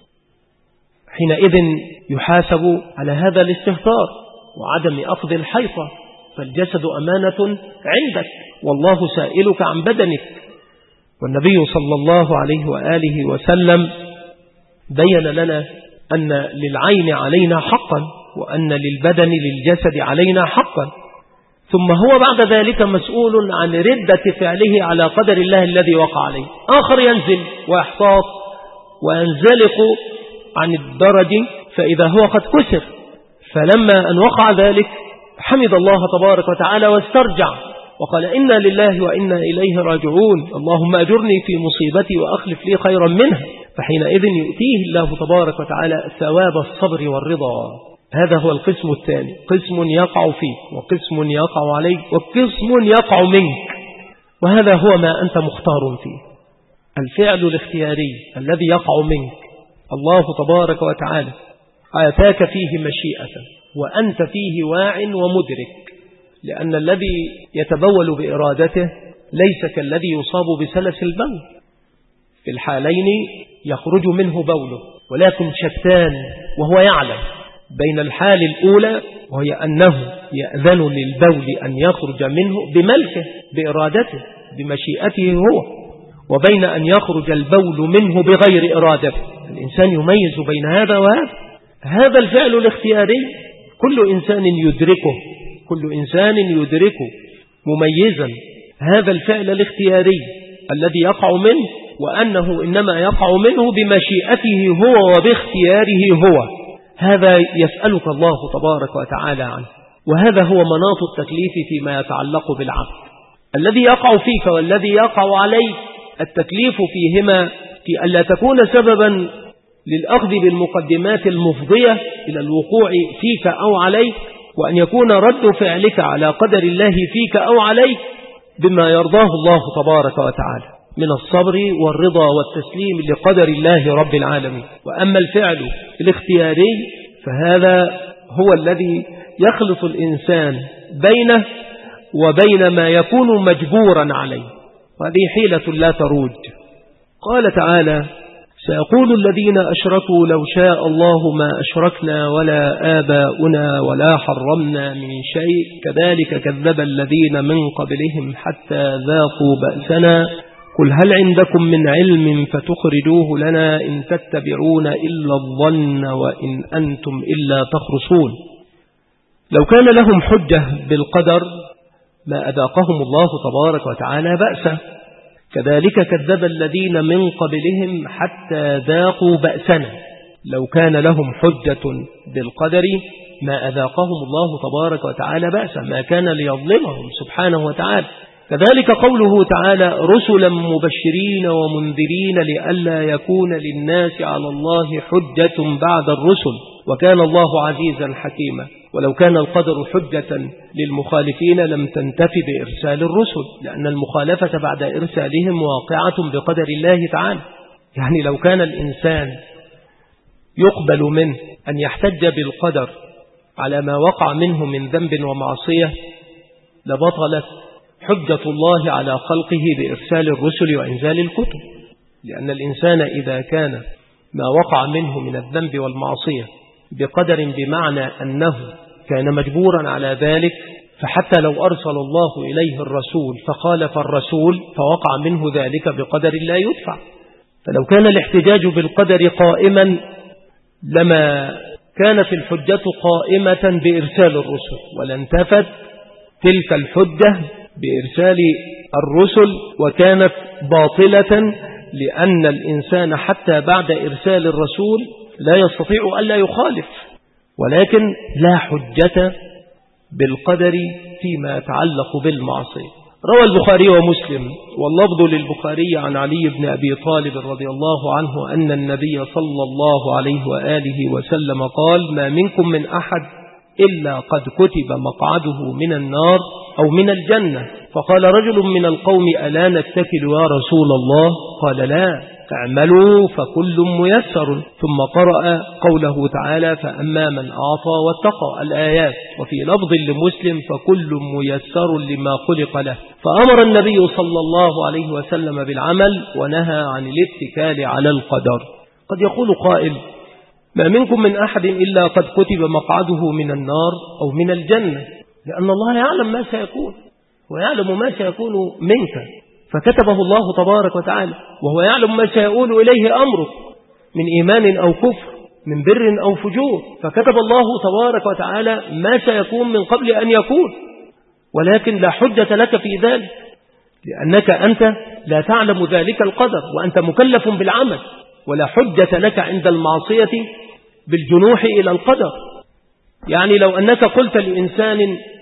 حينئذ يحاسب على هذا الاستهتار وعدم أخذ الحيطة، فالجسد أمانة عندك والله سائلك عن بدنك. والنبي صلى الله عليه وآله وسلم بين لنا أن للعين علينا حقا وأن للبدن للجسد علينا حقا. ثم هو بعد ذلك مسؤول عن ردة فعله على قدر الله الذي وقع عليه. آخر ينزل ويحتاط وينزلق عن الدرج فإذا هو قد كسر، فلما أن وقع ذلك حمد الله تبارك وتعالى واسترجع وقال: إنا لله وإنا إليه راجعون، اللهم أجرني في مصيبتي وأخلف لي خيرا منها. فحينئذ يؤتيه الله تبارك وتعالى ثواب الصبر والرضا. هذا هو القسم الثاني، قسم يقع فيك وقسم يقع عليك وقسم يقع منك، وهذا هو ما أنت مختار فيه. الفعل الاختياري الذي يقع منك، الله تبارك وتعالى آتاك فيه مشيئة وأنت فيه واع ومدرك، لأن الذي يتبول بإرادته ليس كالذي يصاب بسلس البول. في الحالين يخرج منه بوله، ولكن شتان، وهو يعلم بين الحال الأولى وهي أنه يأذن للبول أن يخرج منه بملكه بإرادته بمشيئته هو، وبين أن يخرج البول منه بغير إرادته. الإنسان يميز بين هذا وهذا. هذا الفعل الاختياري كل إنسان يدركه مميزا هذا الفعل الاختياري الذي يقع منه، وأنه إنما يقع منه بمشيئته هو وباختياره هو. هذا يسألك الله تبارك وتعالى عنه، وهذا هو مناط التكليف فيما يتعلق بالعبد. الذي يقع فيك والذي يقع عليك التكليف فيهما في ألا تكون سببا للأخذ بالمقدمات المفضية إلى الوقوع فيك أو عليك، وأن يكون رد فعلك على قدر الله فيك أو عليك بما يرضاه الله تبارك وتعالى من الصبر والرضا والتسليم لقدر الله رب العالمين. وأما الفعل الاختياري فهذا هو الذي يخلط الإنسان بينه وبين ما يكون مجبورا عليه، وهذه حيلة لا تروج. قال تعالى: سيقول الذين أشركوا لو شاء الله ما أشركنا ولا آباؤنا ولا حرمنا من شيء كذلك كذب الذين من قبلهم حتى ذاقوا بأسنا قل هل عندكم من علم فتخرجوه لنا إن تتبعون إلا الظن وإن أنتم إلا تخرصون. لو كان لهم حجة بالقدر ما أذاقهم الله تبارك وتعالى بأسا، كذلك كذب الذين من قبلهم حتى ذاقوا بأسنا. لو كان لهم حجة بالقدر ما أذاقهم الله تبارك وتعالى بأسا، ما كان ليظلمهم سبحانه وتعالى. كذلك قوله تعالى: رسلا مبشرين ومنذرين لئلا يكون للناس على الله حجة بعد الرسل وكان الله عزيزا حكيما. ولو كان القدر حجة للمخالفين لم تنتف بإرسال الرسل، لأن المخالفة بعد إرسالهم واقعة بقدر الله تعالى. يعني لو كان الإنسان يقبل منه أن يحتج بالقدر على ما وقع منه من ذنب ومعصية لبطلت حجة الله على خلقه بإرسال الرسل وإنزال الكتب، لأن الإنسان إذا كان ما وقع منه من الذنب والمعصية بقدر بمعنى أنه كان مجبورا على ذلك، فحتى لو أرسل الله إليه الرسول فخالف الرسول فوقع منه ذلك بقدر لا يدفع. فلو كان الاحتجاج بالقدر قائما لما كانت الحجة قائمة بإرسال الرسل، ولانتفت تلك الحجة بإرسال الرسل وكانت باطلة، لأن الإنسان حتى بعد إرسال الرسول لا يستطيع ألا يخالف، ولكن لا حجة بالقدر فيما يتعلق بالمعصية. روى البخاري ومسلم واللفظ للبخاري عن علي بن أبي طالب رضي الله عنه أن النبي صلى الله عليه وآله وسلم قال: ما منكم من أحد إلا قد كتب مقعده من النار أو من الجنة. فقال رجل من القوم: ألا نتكل يا رسول الله؟ قال: لا، اعملوا فكل ميسر. ثم قرأ قوله تعالى: فأما من أعطى واتقى الآيات. وفي لفظ لمسلم: فكل ميسر لما خلق له. فأمر النبي صلى الله عليه وسلم بالعمل ونهى عن الاتكال على القدر. قد يقول قائل: ما منكم من أحد إلا قد كتب مقعده من النار أو من الجنة، لأن الله يعلم ما سيكون ويعلم ما سيكون منك، فكتبه الله تبارك وتعالى، وهو يعلم ما سيؤول إليه أمرك من إيمان أو كفر، من بر أو فجور، فكتب الله تبارك وتعالى ما سيكون من قبل أن يكون. ولكن لا حجة لك في ذلك، لأنك أنت لا تعلم ذلك القدر، وأنت مكلف بالعمل، ولا حجة لك عند المعصية بالجنوح إلى القدر. يعني لو أنك قلت لإنسان: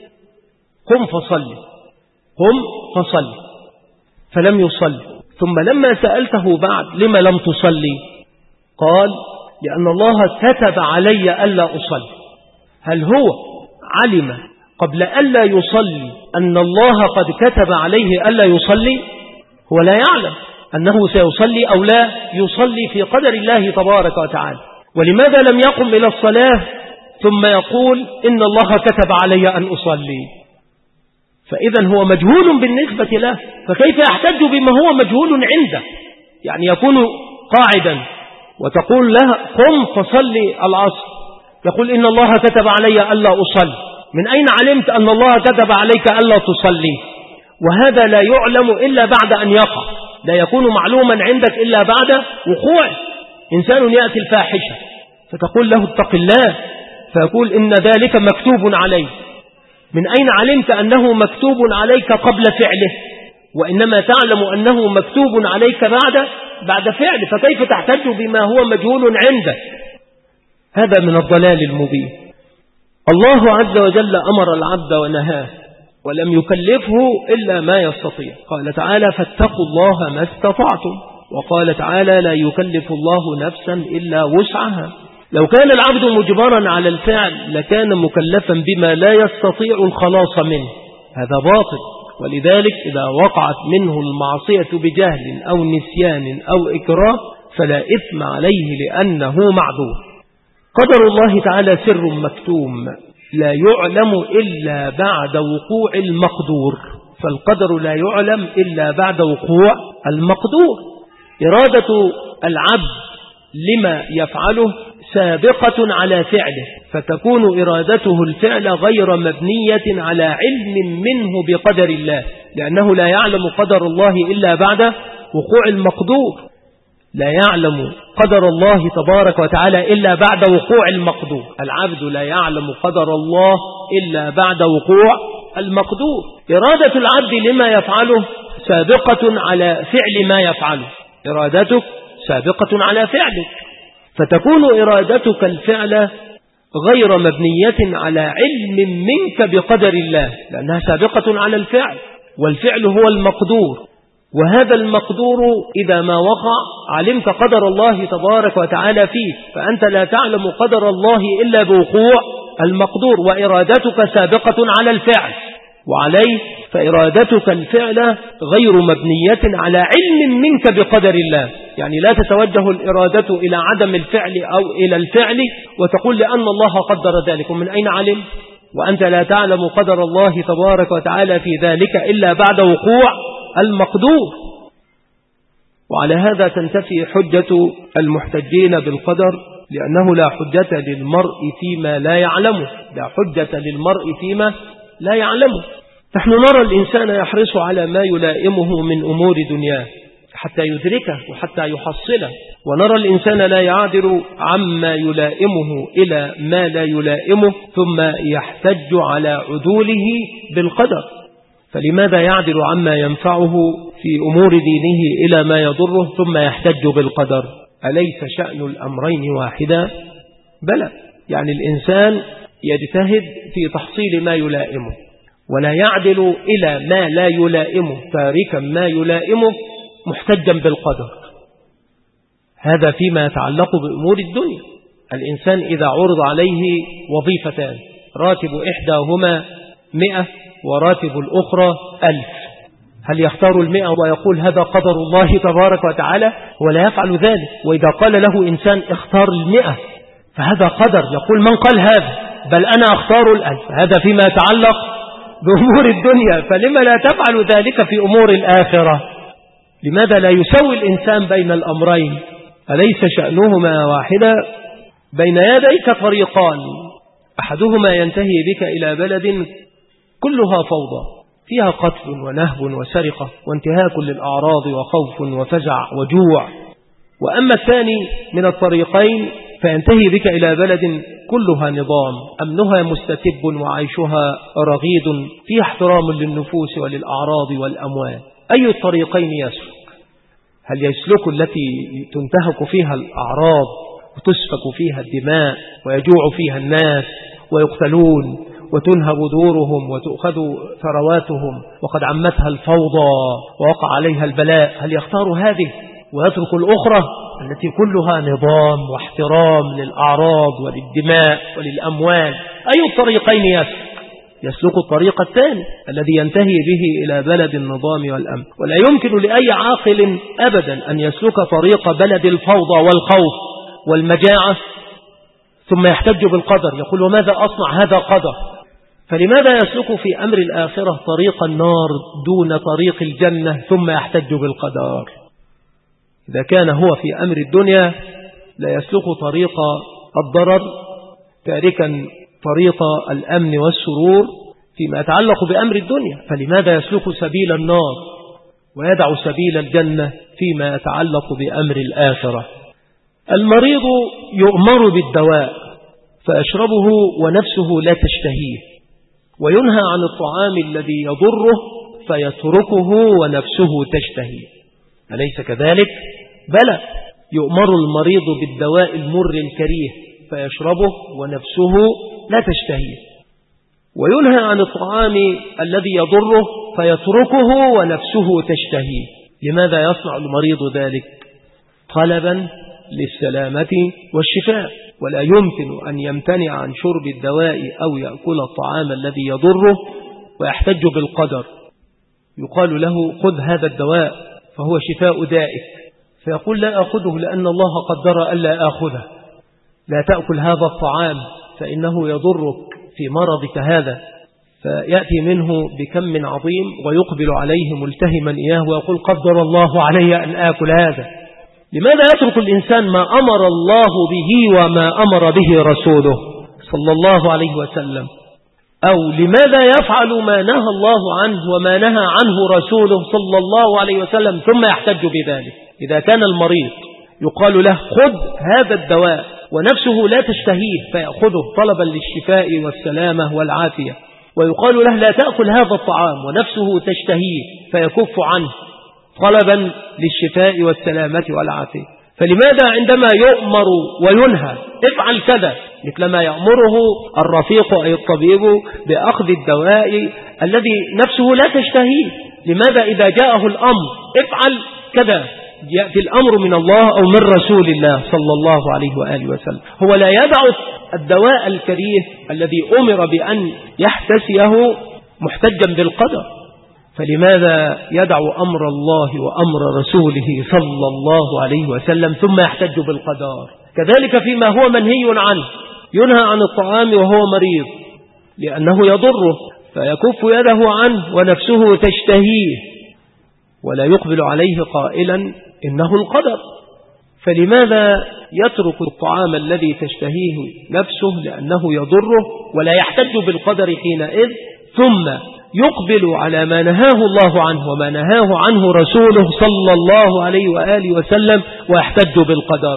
قم فصلي، قم فصلي، فلم يصلي، ثم لما سألته بعد: لما لم تصلي؟ قال: لأن الله كتب علي ألا أصلي. هل هو علم قبل ألا يصلي أن الله قد كتب عليه ألا يصلي؟ هو لا يعلم أنه سيصلي أو لا يصلي في قدر الله تبارك وتعالى. ولماذا لم يقم إلى الصلاة ثم يقول: إن الله كتب علي أن أصلي؟ فإذا هو مجهول بالنسبة له، فكيف يحتج بما هو مجهول عنده؟ يعني يكون قاعدا وتقول له: قم فصلي العصر، يقول: إن الله كتب علي ألا أصلي. من أين علمت أن الله كتب عليك ألا تصلي؟ وهذا لا يعلم إلا بعد أن يقع، لا يكون معلوما عندك إلا بعد وقوع. إنسان يأتي الفاحشة فتقول له: اتق الله، فيقول: إن ذلك مكتوب علي. من أين علمت أنه مكتوب عليك قبل فعله؟ وإنما تعلم أنه مكتوب عليك بعد فعله، فكيف تحتج بما هو مجهول عندك؟ هذا من الضلال المبين. الله عز وجل أمر العبد ونهاه ولم يكلفه إلا ما يستطيع. قال تعالى فاتقوا الله ما استطعتم، وقال تعالى لا يكلف الله نفسا إلا وسعها. لو كان العبد مجبرا على الفعل لكان مكلفا بما لا يستطيع الخلاص منه، هذا باطل. ولذلك إذا وقعت منه المعصية بجهل أو نسيان أو إكراه فلا إثم عليه لأنه معذور. قدر الله تعالى سر مكتوم لا يعلم إلا بعد وقوع المقدور، فالقدر لا يعلم إلا بعد وقوع المقدور. إرادة العبد لما يفعله سابقة على فعله، فتكون إرادته الفعل غير مبنية على علم منه بقدر الله، لأنه لا يعلم قدر الله إلا بعد وقوع المقدور. لا يعلم قدر الله تبارك وتعالى إلا بعد وقوع المقدور. العبد لا يعلم قدر الله إلا بعد وقوع المقدور. إرادة العبد لما يفعله سابقة على فعل ما يفعله، إرادتك سابقة على فعلك، فتكون إرادتك الفعل غير مبنية على علم منك بقدر الله، لأنها سابقة على الفعل، والفعل هو المقدور. وهذا المقدور إذا ما وقع علمت قدر الله تبارك وتعالى فيه، فأنت لا تعلم قدر الله إلا بوقوع المقدور، وإرادتك سابقة على الفعل، وعليه فإرادتك الفعل غير مبنية على علم منك بقدر الله. يعني لا تتوجه الإرادة إلى عدم الفعل أو إلى الفعل وتقول لأن الله قدر ذلك، ومن أين علم؟ وأنت لا تعلم قدر الله تبارك وتعالى في ذلك إلا بعد وقوع المقدور. وعلى هذا تنتفي حجة المحتجين بالقدر، لأنه لا حجة للمرء فيما لا يعلمه، لا حجة للمرء فيما لا يعلمه. نحن نرى الإنسان يحرص على ما يلائمه من أمور دنياه حتى يدركه وحتى يحصله، ونرى الإنسان لا يعدل عما يلائمه إلى ما لا يلائمه ثم يحتج على عدوله بالقدر. فلماذا يعدل عما ينفعه في أمور دينه إلى ما يضره ثم يحتج بالقدر؟ أليس شأن الأمرين واحدا؟ بلى، يعني الإنسان يجتهد في تحصيل ما يلائمه ولا يعدل إلى ما لا يلائمه تاركا ما يلائمه محتجا بالقدر. هذا فيما يتعلق بأمور الدنيا. الإنسان إذا عرض عليه وظيفتان، راتب إحداهما 100 وراتب الأخرى 1000، هل يختار 100 ويقول هذا قدر الله تبارك وتعالى؟ ولا يفعل ذلك. وإذا قال له إنسان اختار 100 فهذا قدر، يقول من قال هذا؟ بل أنا أختار 1000. هذا فيما يتعلق بأمور الدنيا، فلما لا تفعل ذلك في أمور الآخرة؟ لماذا لا يسوي الإنسان بين الأمرين؟ أليس شأنهما واحدا؟ بين يديك طريقان، أحدهما ينتهي بك إلى بلد كلها فوضى فيها قتل ونهب وسرقة وانتهاك للأعراض وخوف وفزع وجوع، وأما الثاني من الطريقين فينتهي بك إلى بلد كلها نظام، أمنها مستتب وعيشها رغيد فيها احترام للنفوس وللأعراض والأموال. أي الطريقين يسلك؟ هل يسلك التي تنتهك فيها الأعراض وتسفك فيها الدماء ويجوع فيها الناس ويقتلون وتنهب دورهم وتؤخذ ثرواتهم وقد عمتها الفوضى ووقع عليها البلاء؟ هل يختار هذه ويترك الأخرى التي كلها نظام واحترام للأعراض وللدماء وللأموال؟ أي الطريقين يسلك؟ يسلك الطريق الثاني الذي ينتهي به إلى بلد النظام والأمن. ولا يمكن لأي عاقل أبدا أن يسلك طريق بلد الفوضى والخوف والمجاعة ثم يحتج بالقدر، يقول وماذا أصنع؟ هذا قدر. فلماذا يسلك في أمر الآخرة طريق النار دون طريق الجنة ثم يحتج بالقدر؟ إذا كان هو في أمر الدنيا لا يسلك طريق الضرر تاركا طريق الأمن والسرور فيما يتعلق بأمر الدنيا، فلماذا يسلك سبيل النار ويدع سبيل الجنة فيما يتعلق بأمر الآخرة؟ المريض يؤمر بالدواء فيشربه ونفسه لا تشتهيه، وينهى عن الطعام الذي يضره فيتركه ونفسه تشتهيه، أليس كذلك؟ بلى، يؤمر المريض بالدواء المر الكريه فيشربه ونفسه لا تشتهيه. وينهى عن الطعام الذي يضره فيتركه ونفسه تشتهيه. لماذا يصنع المريض ذلك؟ طلبا للسلامة والشفاء، ولا يمكن أن يمتنع عن شرب الدواء أو يأكل الطعام الذي يضره ويحتج بالقدر. يقال له خذ هذا الدواء فهو شفاء دائك، فيقول لا أخذه لأن الله قدر ألا أخذه. لا تأكل هذا الطعام فإنه يضرك في مرضك هذا، فيأتي منه بكم عظيم ويقبل عليه ملتهما إياه ويقول قدر الله علي أن آكل هذا. لماذا يترك الإنسان ما أمر الله به وما أمر به رسوله صلى الله عليه وسلم؟ أو لماذا يفعل ما نهى الله عنه وما نهى عنه رسوله صلى الله عليه وسلم ثم يحتج بذلك؟ إذا كان المريض يقال له خذ هذا الدواء ونفسه لا تشتهيه فيأخذه طلبا للشفاء والسلامة والعافية، ويقال له لا تأكل هذا الطعام ونفسه تشتهيه فيكف عنه طلبا للشفاء والسلامة والعافية، فلماذا عندما يؤمر وينهى افعل كذا مثل ما يأمره الرفيق أي الطبيب بأخذ الدواء الذي نفسه لا تشتهيه، لماذا إذا جاءه الأمر افعل كذا يأتي الأمر من الله أو من رسول الله صلى الله عليه وآله وسلم؟ هو لا يدع الدواء الكريه الذي أمر بأن يحتسيه محتجا بالقدر، فلماذا يدع أمر الله وأمر رسوله صلى الله عليه وسلم ثم يحتج بالقدر؟ كذلك فيما هو منهي عنه، ينهى عن الطعام وهو مريض لأنه يضره فيكف يده عنه ونفسه تشتهيه، ولا يقبل عليه قائلا إنه القدر. فلماذا يترك الطعام الذي تشتهيه نفسه لأنه يضره ولا يحتج بالقدر حينئذ، ثم يقبل على ما نهاه الله عنه وما نهاه عنه رسوله صلى الله عليه وآله وسلم ويحتج بالقدر؟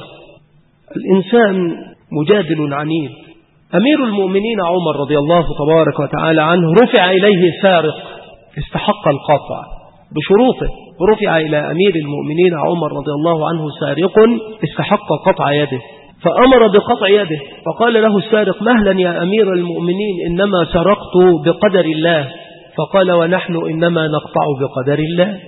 الإنسان مجادل عنيد. أمير المؤمنين عمر رضي الله تبارك وتعالى عنه رفع إليه سارق استحق القطع بشروطه، رفع إلى أمير المؤمنين عمر رضي الله عنه سارق استحق قطع يده، فأمر بقطع يده، فقال له السارق مهلا يا أمير المؤمنين إنما سرقت بقدر الله، فقال ونحن إنما نقطع بقدر الله.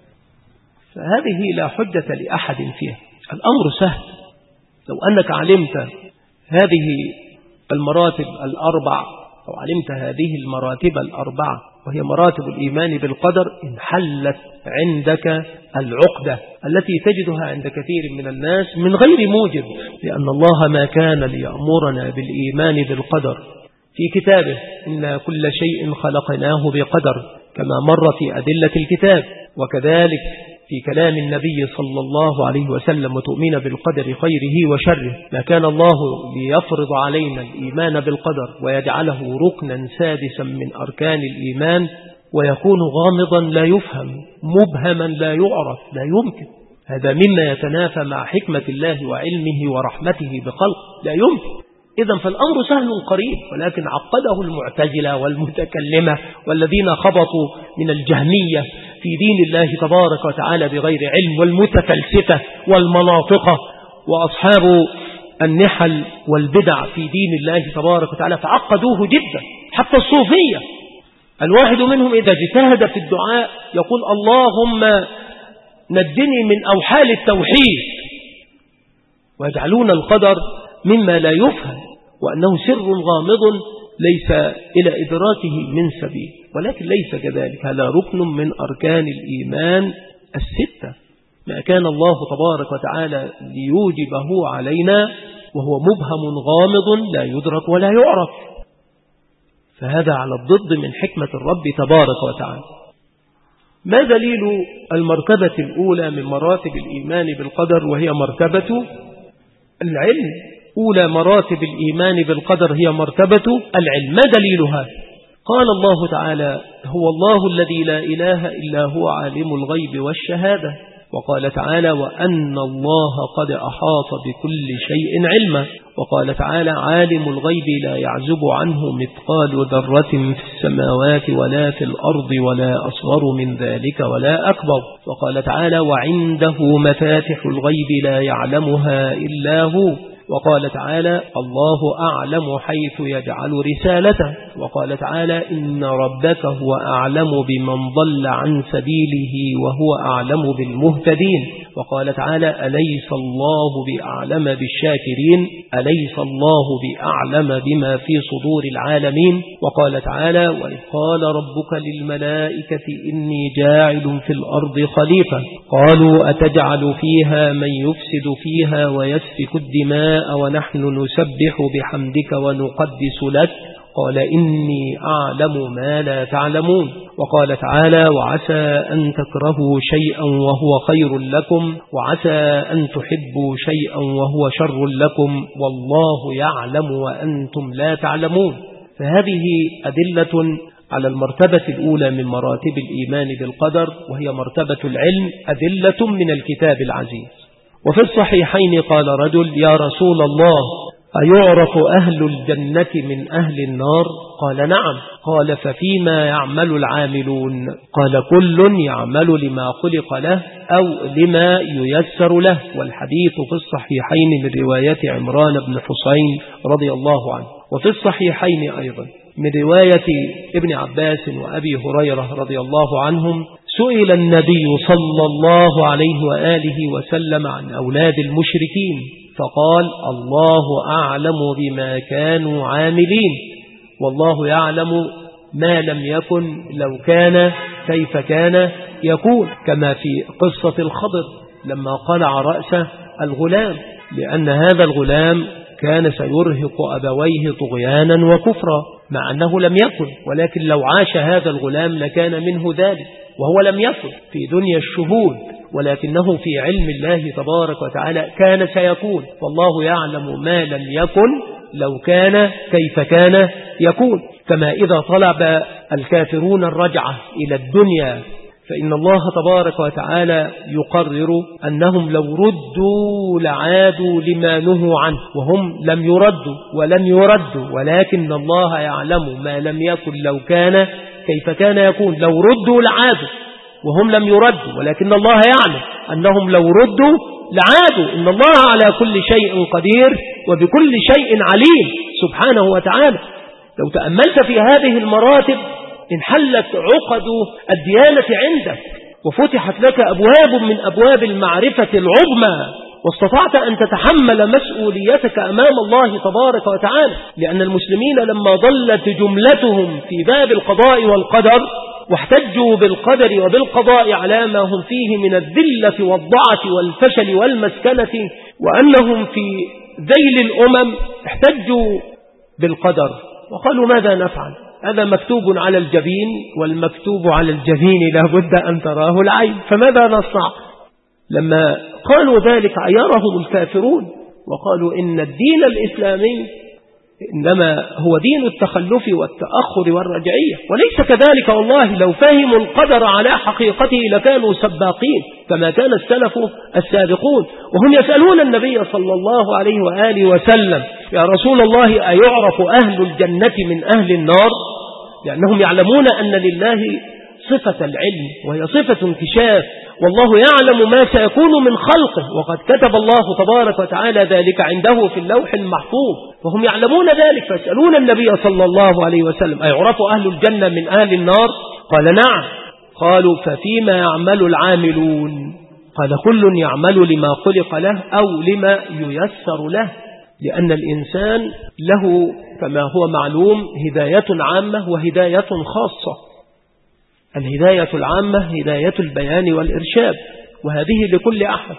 فهذه لا حجة لأحد فيها، الأمر سهل. لو أنك علمت هذه المراتب الأربع أو علمت هذه المراتب الأربعة وهي مراتب الإيمان بالقدر انحلت عندك العقدة التي تجدها عند كثير من الناس من غير موجب، لأن الله ما كان ليأمرنا بالإيمان بالقدر في كتابه إن كل شيء خلقناه بقدر كما مر في أدلة الكتاب، وكذلك في كلام النبي صلى الله عليه وسلم وتؤمن بالقدر خيره وشره. ما كان الله ليفرض علينا الإيمان بالقدر ويجعله ركنا سادسا من أركان الإيمان ويكون غامضا لا يفهم مبهما لا يعرف لا يمكن. هذا مما يتنافى مع حكمة الله وعلمه ورحمته بخلق، لا يمكن. إذن فالأمر سهل قريب، ولكن عقده المعتزلة والمتكلمة والذين خبطوا من الجهمية في دين الله تبارك وتعالى بغير علم، والمتفلسفة والمناطقة وأصحاب النحل والبدع في دين الله تبارك وتعالى، فعقدوه جدا. حتى الصوفية الواحد منهم إذا اجتهد في الدعاء يقول اللهم نجني من أوحال التوحيد، ويجعلون القدر مما لا يفهم وأنه سر غامض ليس إلى إدراكه من سبيل، ولكن ليس كذلك. هذا ركن من أركان الإيمان الستة، ما كان الله تبارك وتعالى ليوجبه علينا وهو مبهم غامض لا يدرك ولا يعرف، فهذا على الضد من حكمة الرب تبارك وتعالى. ما دليل المرتبة الأولى من مراتب الإيمان بالقدر وهي مرتبة العلم؟ أولى مراتب الإيمان بالقدر هي مرتبة العلم. ما دليلها؟ قال الله تعالى هو الله الذي لا إله إلا هو عالم الغيب والشهادة، وقال تعالى وأن الله قد أحاط بكل شيء علما، وقال تعالى عالم الغيب لا يعزب عنه مثقال ذرة في السماوات ولا في الأرض ولا أصغر من ذلك ولا أكبر، وقال تعالى وعنده مفاتح الغيب لا يعلمها إلا هو وقال تعالى الله أعلم حيث يجعل رسالته. وقال تعالى إن ربك هو أعلم بمن ضل عن سبيله وهو أعلم بالمهتدين. وقال تعالى أليس الله بأعلم بالشاكرين أليس الله بأعلم بما في صدور العالمين. وقال تعالى وإذ قال ربك للملائكة إني جاعل في الأرض خليفة قالوا أتجعل فيها من يفسد فيها ويسفك الدماء ونحن نسبح بحمدك ونقدس لك قال إني أعلم ما لا تعلمون. وقال تعالى وعسى أن تكرهوا شيئا وهو خير لكم وعسى أن تحبوا شيئا وهو شر لكم والله يعلم وأنتم لا تعلمون. فهذه أدلة على المرتبة الأولى من مراتب الإيمان بالقدر وهي مرتبة العلم، أدلة من الكتاب العزيز. وفي الصحيحين قال رجل يا رسول الله أيعرف أهل الجنة من أهل النار؟ قال نعم. قال ففيما يعمل العاملون؟ قال كل يعمل لما خلق له أو لما ييسر له. والحديث في الصحيحين من رواية عمران بن حسين رضي الله عنه. وفي الصحيحين أيضا من رواية ابن عباس وأبي هريرة رضي الله عنهم سئل النبي صلى الله عليه وآله وسلم عن أولاد المشركين فقال الله أعلم بما كانوا عاملين والله يعلم ما لم يكن لو كان كيف كان يكون. كما في قصة الخضر لما قلع رأس الغلام لأن هذا الغلام كان سيرهق أبويه طغيانا وكفرا مع أنه لم يكن، ولكن لو عاش هذا الغلام لكان منه ذلك وهو لم يكن في دنيا الشهود ولكنه في علم الله تبارك وتعالى كان سيكون. والله يعلم ما لم يكن لو كان كيف كان يكون. كما إذا طلب الكافرون الرجعة إلى الدنيا فإن الله تبارك وتعالى يقرر أنهم لو ردوا لعادوا لما نهوا عنه وهم لم يردوا ولن يردوا ولكن الله يعلم ما لم يكن لو كان كيف كان يكون. لو ردوا لعادوا وهم لم يردوا ولكن الله يعلم أنهم لو ردوا لعادوا. إن الله على كل شيء قدير وبكل شيء عليم سبحانه وتعالى. لو تأملت في هذه المراتب انحلت عقد الديانة عندك وفتحت لك أبواب من أبواب المعرفة العظمى واستطعت أن تتحمل مسؤوليتك أمام الله تبارك وتعالى. لأن المسلمين لما ضلت جملتهم في باب القضاء والقدر واحتجوا بالقدر وبالقضاء على ما هم فيه من الذلة والضعف والفشل والمسكنة وأنهم في ذيل الأمم احتجوا بالقدر وقالوا ماذا نفعل؟ هذا مكتوب على الجبين والمكتوب على الجبين لا بد أن تراه العين فماذا نصنع؟ لما قالوا ذلك عيرهم الكافرون وقالوا إن الدين الإسلامي إنما هو دين التخلف والتأخر والرجعية وليس كذلك. والله لو فهموا القدر على حقيقته لكانوا سباقين كما كان السلف السابقون وهم يسألون النبي صلى الله عليه وآله وسلم يا رسول الله أيعرف أهل الجنة من أهل النار؟ لأنهم يعلمون أن لله صفة العلم وهي صفة انكشاف والله يعلم ما سيكون من خلقه وقد كتب الله تبارك وتعالى ذلك عنده في اللوح المحفوظ وهم يعلمون ذلك. فاسألون النبي صلى الله عليه وسلم أيعرف أهل الجنة من أهل النار؟ قال نعم. قالوا ففيما يعمل العاملون؟ قال كل يعمل لما خلق له أو لما ييسر له. لأن الإنسان له كما هو معلوم هداية عامة وهداية خاصة. الهداية العامة هداية البيان والإرشاد وهذه لكل أحد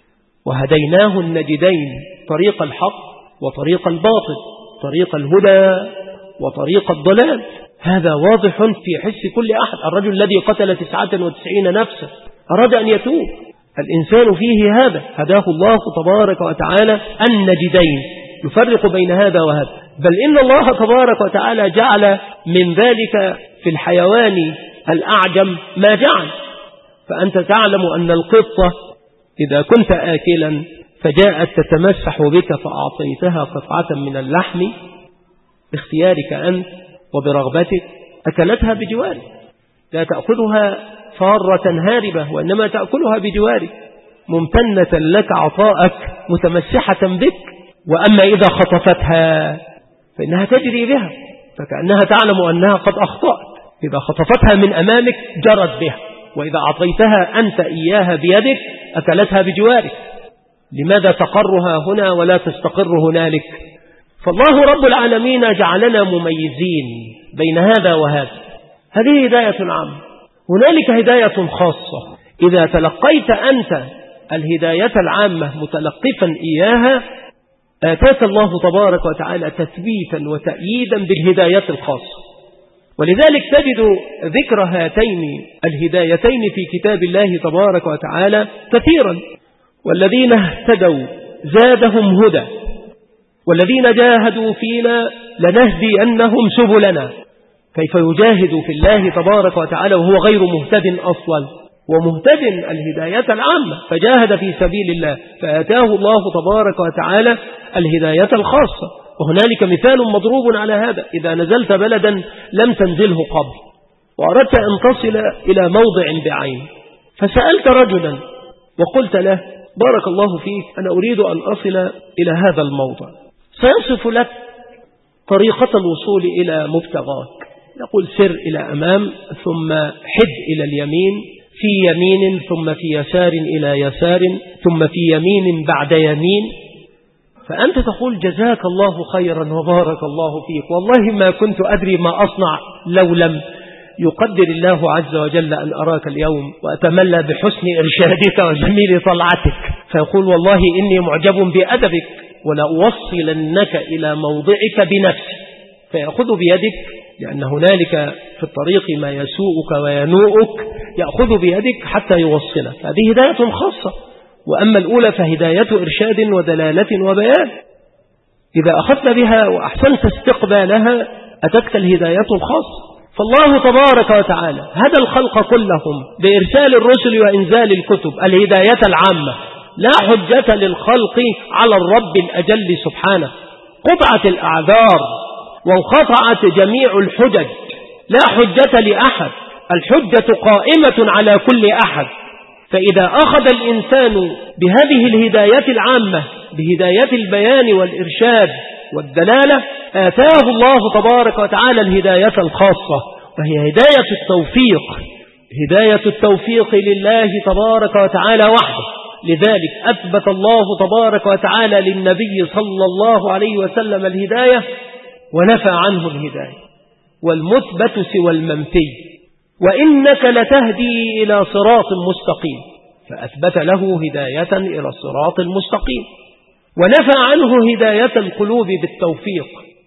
وهديناه النجدين طريق الحق وطريق الباطل طريق الهدى وطريق الضلال. هذا واضح في حس كل أحد. الرجل الذي قتل 99 نفسا أراد أن يتوب الإنسان فيه هذا هداه الله تبارك وتعالى النجدين يفرق بين هذا وهذا. بل إن الله تبارك وتعالى جعل من ذلك في الحيوان الأعجم ما جعل. فأنت تعلم أن القطة إذا كنت آكلا فجاءت تتمسح بك فأعطيتها قطعة من اللحم باختيارك أنت وبرغبتك أكلتها بجوارك لا تأخذها فارة هاربة وإنما تأكلها بجوارك ممتنة لك عطاءك متمسحة بك. وأما إذا خطفتها فإنها تجري بها، فكأنها تعلم أنها قد أخطأت. إذا خطفتها من أمامك جرت بها، وإذا أعطيتها أنت إياها بيدك أكلتها بجوارك. لماذا تقرها هنا ولا تستقر هنالك؟ فالله رب العالمين جعلنا مميزين بين هذا وهذا. هذه هداية عامة، هنالك هداية خاصة. إذا تلقيت أنت الهداية العامة متلقفا إياها آتاك الله تبارك وتعالى تثبيتا وتأييدا بالهداية الخاصة. ولذلك تجد ذكر هاتين الهدايتين في كتاب الله تبارك وتعالى كثيرا. والذين اهتدوا زادهم هدى والذين جاهدوا فينا لنهدينهم سبلنا. كيف يجاهد في الله تبارك وتعالى وهو غير مهتد أصلا، ومهتد الهداية العامة، فجاهد في سبيل الله فآتاه الله تبارك وتعالى الهداية الخاصة. وهنالك مثال مضروب على هذا: إذا نزلت بلدا لم تنزله قبل وأردت أن تصل إلى موضع بعين، فسألت رجلا وقلت له: بارك الله فيك، أنا أريد أن أصل إلى هذا الموضع. سيصف لك طريقة الوصول إلى مبتغاك، يقول: سر إلى أمام، ثم حد إلى اليمين، في يمين، ثم في يسار إلى يسار، ثم في يمين بعد يمين. فأنت تقول: جزاك الله خيرا وبارك الله فيك، والله ما كنت أدري ما أصنع لو لم يقدر الله عز وجل أن أراك اليوم، وأتملى بحسن إرشادك وجميل طلعتك. فيقول: والله إني معجب بأدبك ولأوصلنك إلى موضعك بنفسي. فيأخذ بيدك، لأن هنالك في الطريق ما يسوءك وينوءك، يأخذ بيدك حتى يوصلك. هذه هداية خاصة. وأما الأولى فهداية إرشاد ودلالة وبيان. إذا أخذت بها وأحسنت استقبالها أتتك الهداية الخاصة. فالله تبارك وتعالى هدى الخلق كلهم بإرسال الرسل وإنزال الكتب، الهداية العامة. لا حجة للخلق على الرب الأجل سبحانه، قطعت الأعذار وانقطعت جميع الحجج، لا حجة لأحد، الحجة قائمة على كل أحد. فإذا أخذ الإنسان بهذه الهداية العامة، بهداية البيان والإرشاد والدلالة، آتاه الله تبارك وتعالى الهداية الخاصة، وهي هداية التوفيق. هداية التوفيق لله تبارك وتعالى وحده. لذلك أثبت الله تبارك وتعالى للنبي صلى الله عليه وسلم الهداية ونفى عنه الهداية، والمثبت سوى المنفي. وإنك لتهدي إلى صراط مستقيم، فأثبت له هداية إلى الصراط المستقيم، ونفى عنه هداية القلوب بالتوفيق.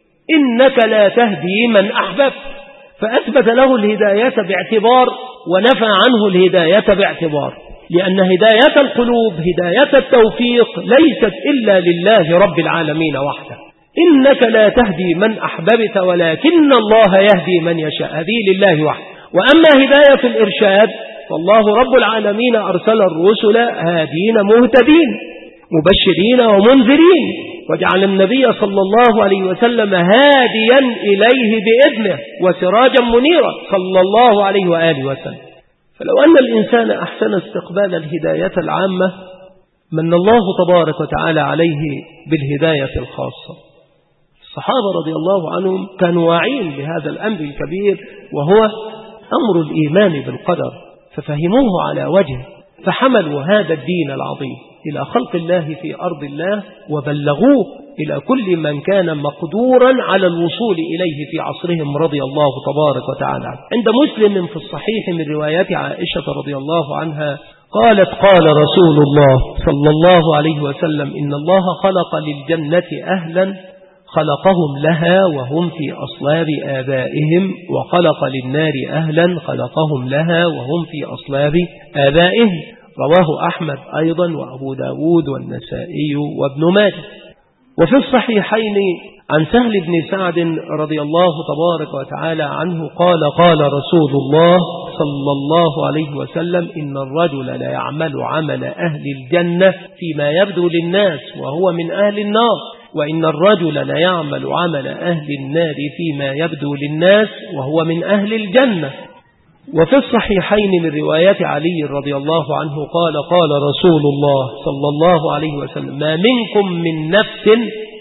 إنك لا تهدي من أحببت، فأثبت له الهداية باعتبار ونفى عنه الهداية باعتبار، لأن هداية القلوب هداية التوفيق ليست إلا لله رب العالمين وحده. إنك لا تهدي من أحببت ولكن الله يهدي من يشاء، هذه لله وحده. وأما هداية الإرشاد فالله رب العالمين أرسل الرسل هادين مهتدين مبشرين ومنذرين، وجعل النبي صلى الله عليه وسلم هاديا إليه بإذنه وسراجا منيرا صلى الله عليه وآله وسلم. فلو أن الإنسان أحسن استقبال الهداية العامة من الله تبارك وتعالى عليه بالهداية الخاصة. الصحابة رضي الله عنهم كانوا واعين بهذا الأمر الكبير، وهو أمر الإيمان بالقدر، ففهموه على وجه، فحملوا هذا الدين العظيم إلى خلق الله في أرض الله، وبلغوه إلى كل من كان مقدورا على الوصول إليه في عصرهم رضي الله تبارك وتعالى. عند مسلم في الصحيح من روايات عائشة رضي الله عنها قالت: قال رسول الله صلى الله عليه وسلم: إن الله خلق للجنة أهلا خلقهم لها وهم في أصلاب آبائهم، وخلق للنار أهلا خلقهم لها وهم في أصلاب آبائهم. رواه أحمد أيضا وأبو داود والنسائي وابن ماجه. وفي الصحيحين عن سهل بن سعد رضي الله تبارك وتعالى عنه قال: قال رسول الله صلى الله عليه وسلم: إن الرجل لا يعمل عمل أهل الجنة فيما يبدو للناس وهو من أهل النار، وإن الرجل لا يعمل عمل أهل النار فيما يبدو للناس وهو من أهل الجنة. وفي الصحيحين من رواية علي رضي الله عنه قال: قال رسول الله صلى الله عليه وسلم: ما منكم من نفس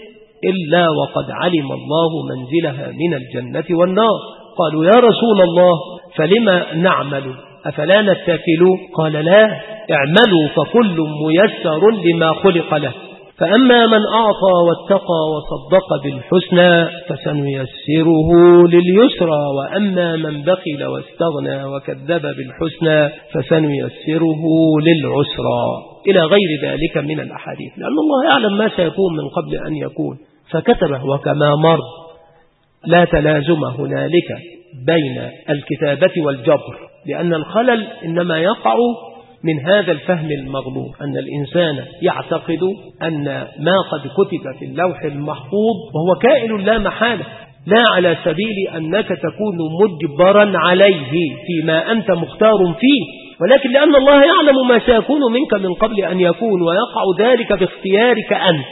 إلا وقد علم الله منزلها من الجنة والنار. قالوا يا رسول الله فلما نعمل أفلا نتكل؟ قال لا، اعملوا فكل ميسر لما خلق له، فأما من أعطى واتقى وصدق بالحسنى فسنيسره لليسرى، وأما من بخل واستغنى وكذب بالحسنى فسنيسره للعسرى، إلى غير ذلك من الأحاديث، لأن الله يعلم ما سيكون من قبل أن يكون فكتبه. وكما مر لا تلازم هنالك بين الكتابة والجبر، لأن الخلل إنما يقع من هذا الفهم المغلوط، أن الإنسان يعتقد أن ما قد كتب في اللوح المحفوظ وهو كائن لا محالة، لا على سبيل أنك تكون مجبرا عليه فيما أنت مختار فيه، ولكن لأن الله يعلم ما سيكون منك من قبل أن يكون، ويقع ذلك باختيارك أنت.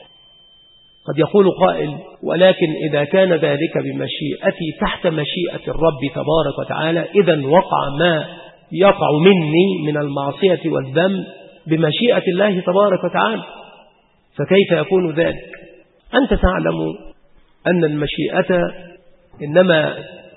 قد يقول قائل ولكن إذا كان ذلك بمشيئتي تحت مشيئة الرب تبارك وتعالى، إذن وقع ما يقع مني من المعصية والذنب بمشيئة الله تبارك وتعالى، فكيف يكون ذلك؟ أنت تعلم أن المشيئة إنما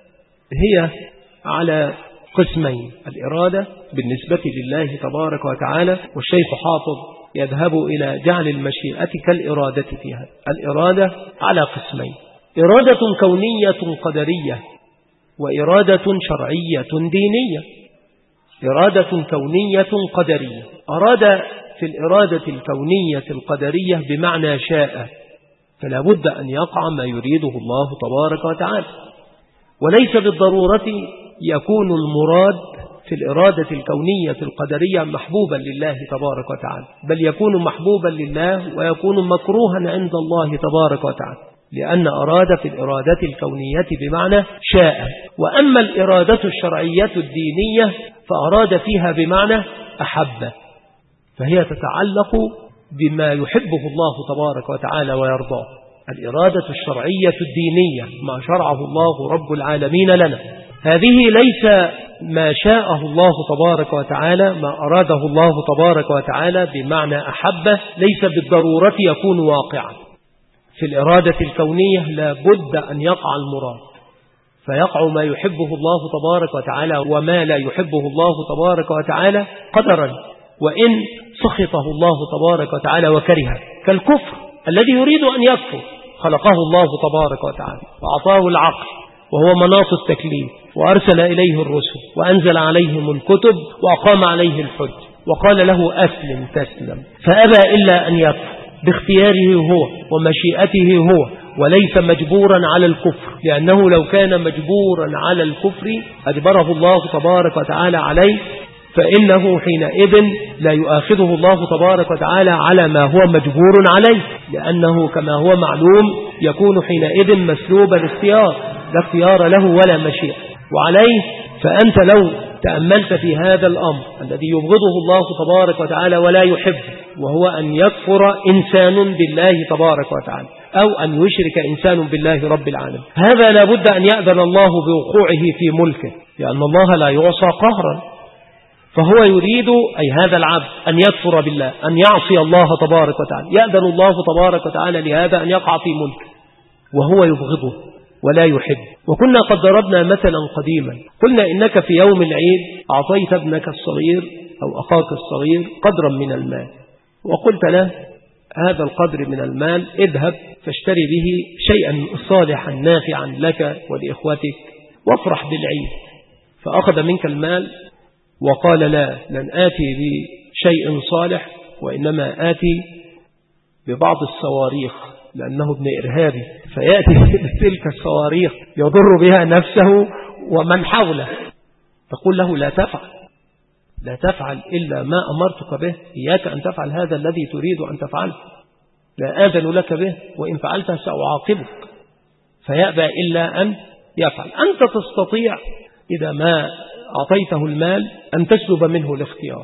هي على قسمين: الإرادة بالنسبة لله تبارك وتعالى، والشيخ حافظ يذهب إلى جعل المشيئة كالإرادة فيها. الإرادة على قسمين: إرادة كونية قدرية، وإرادة شرعية دينية. إرادة كونية قدرية، أراد في الإرادة الكونية القدرية بمعنى شاء، فلا بد أن يقع ما يريده الله تبارك وتعالى، وليس بالضرورة يكون المراد في الإرادة الكونية القدرية محبوبا لله تبارك وتعالى، بل يكون محبوبا لله ويكون مكروها عند الله تبارك وتعالى، لأن أراد في الإرادة الكونية بمعنى شاء. وأما الإرادة الشرعية الدينية فأراد فيها بمعنى أحب، فهي تتعلق بما يحبه الله تبارك وتعالى ويرضاه. الإرادة الشرعية الدينية ما شرعه الله رب العالمين لنا، هذه ليس ما شاءه الله تبارك وتعالى، ما أراده الله تبارك وتعالى بمعنى أحبه ليس بالضرورة يكون واقعا. في الإرادة الكونية لا بد أن يقع المراد، فيقع ما يحبه الله تبارك وتعالى وما لا يحبه الله تبارك وتعالى قدرا، وإن سخطه الله تبارك وتعالى وكرهه، كالكفر الذي يريد أن يكفر خلقه الله تبارك وتعالى وأعطاه العقل وهو مناط التكليف، وأرسل إليه الرسل وأنزل عليهم الكتب وأقام عليه الحج وقال له أسلم تسلم، فأبى إلا أن يكفر باختياره هو ومشيئته هو، وليس مجبورا على الكفر، لأنه لو كان مجبورا على الكفر أجبره الله تبارك وتعالى عليه، فإنه حينئذ لا يؤاخذه الله تبارك وتعالى على ما هو مجبور عليه، لأنه كما هو معلوم يكون حينئذ مسلوب الاختيار، لا اختيار له ولا مشيئة وعليه. فأنت لو تأملت في هذا الأمر الذي يبغضه الله تبارك وتعالى ولا يحبه، وهو أن يكفر إنسان بالله تبارك وتعالى، أو أن يشرك إنسان بالله رب العالمين، هذا لا بد أن يأذن الله بوقوعه في ملكه، لأن الله لا يعصى قهرا، فهو يريد أي هذا العبد أن يكفر بالله، أن يعصي الله تبارك وتعالى، يأذن الله تبارك وتعالى لهذا أن يقع في ملكه وهو يبغضه ولا يحب. وكنا قد ضربنا مثلا قديما، قلنا إنك في يوم العيد أعطيت ابنك الصغير أو أخاك الصغير قدرا من المال، وقلت له هذا القدر من المال اذهب فاشتري به شيئا صالحا نافعا لك ولإخوتك وافرح بالعيد، فأخذ منك المال وقال لا، لن آتي بشيء صالح وإنما آتي ببعض الصواريخ، لأنه ابن إرهابي فيأتي بتلك الصواريخ يضر بها نفسه ومن حوله، تقول له لا تفعل إلا ما أمرتك به، إياك أن تفعل هذا الذي تريد أن تفعله، لا آذن لك به، وإن فعلته سأعاقبك، فيأبى إلا أن يفعل. أنت تستطيع إذا ما أعطيته المال أن تسلب منه الاختيار،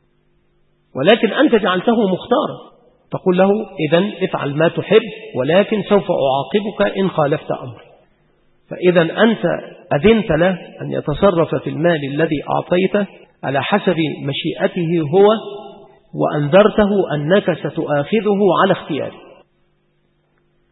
ولكن أنت جعلته مختارا، تقول له إذن افعل ما تحب ولكن سوف أعاقبك إن خالفت أمري. فإذا أنت أذنت له أن يتصرف في المال الذي أعطيته على حسب مشيئته هو، وأنذرته أنك ستؤاخذه على اختياره.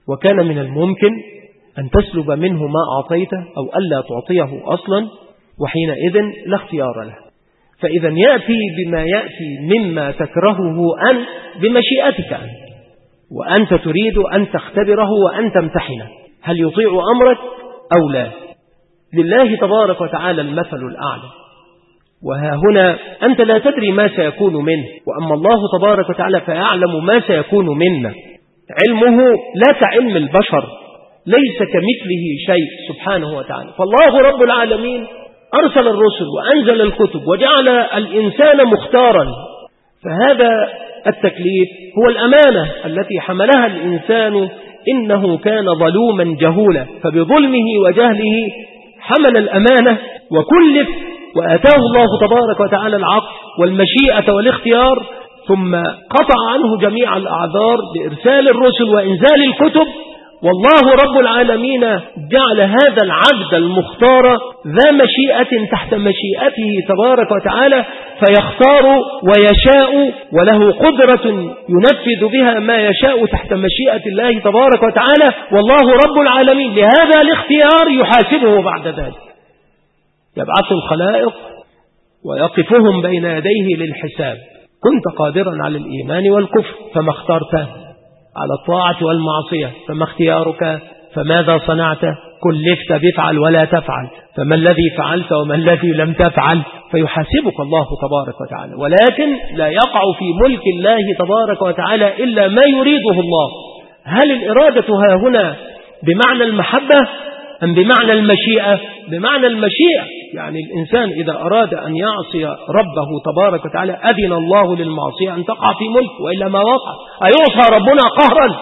وكان من الممكن أن تسلب منه ما أعطيته أو ألا تعطيه أصلا، وحينئذ لا اختيار له. فإذا يأتي بما يأتي مما تكرهه أنت بمشيئتك أنت، وأنت تريد أن تختبره وأن تمتحنه هل يطيع أمرك أو لا. لله تبارك وتعالى المثل الأعلى، وها هنا أنت لا تدري ما سيكون منه، وأما الله تبارك وتعالى فيعلم ما سيكون منا. علمه لا كعلم البشر، ليس كمثله شيء سبحانه وتعالى. فالله رب العالمين أرسل الرسل وأنزل الكتب وجعل الإنسان مختارا، فهذا التكليف هو الأمانة التي حملها الإنسان، إنه كان ظلوما جهولا، فبظلمه وجهله حمل الأمانة وكلف، وآتاه الله تبارك وتعالى العقل والمشيئة والاختيار، ثم قطع عنه جميع الأعذار بإرسال الرسل وإنزال الكتب. والله رب العالمين جعل هذا العبد المختار ذا مشيئة تحت مشيئته تبارك وتعالى، فيختار ويشاء، وله قدرة ينفذ بها ما يشاء تحت مشيئة الله تبارك وتعالى. والله رب العالمين لهذا الاختيار يحاسبه بعد ذلك، يبعث الخلائق ويقفهم بين يديه للحساب. كنت قادرا على الإيمان والكفر فما اخترته، على الطاعة والمعصية فما اختيارك، فماذا صنعت؟ كلفت بفعل ولا تفعل، فما الذي فعلت وما الذي لم تفعل؟ فيحاسبك الله تبارك وتعالى، ولكن لا يقع في ملك الله تبارك وتعالى إلا ما يريده الله. هل الإرادة ها هنا بمعنى المحبة أم بمعنى المشيئة؟ بمعنى المشيئة، يعني الإنسان إذا أراد أن يعصي ربه تبارك وتعالى أذن الله للمعصية أن تقع في ملك، وإلا ما وقع. أيعصى ربنا قهرا؟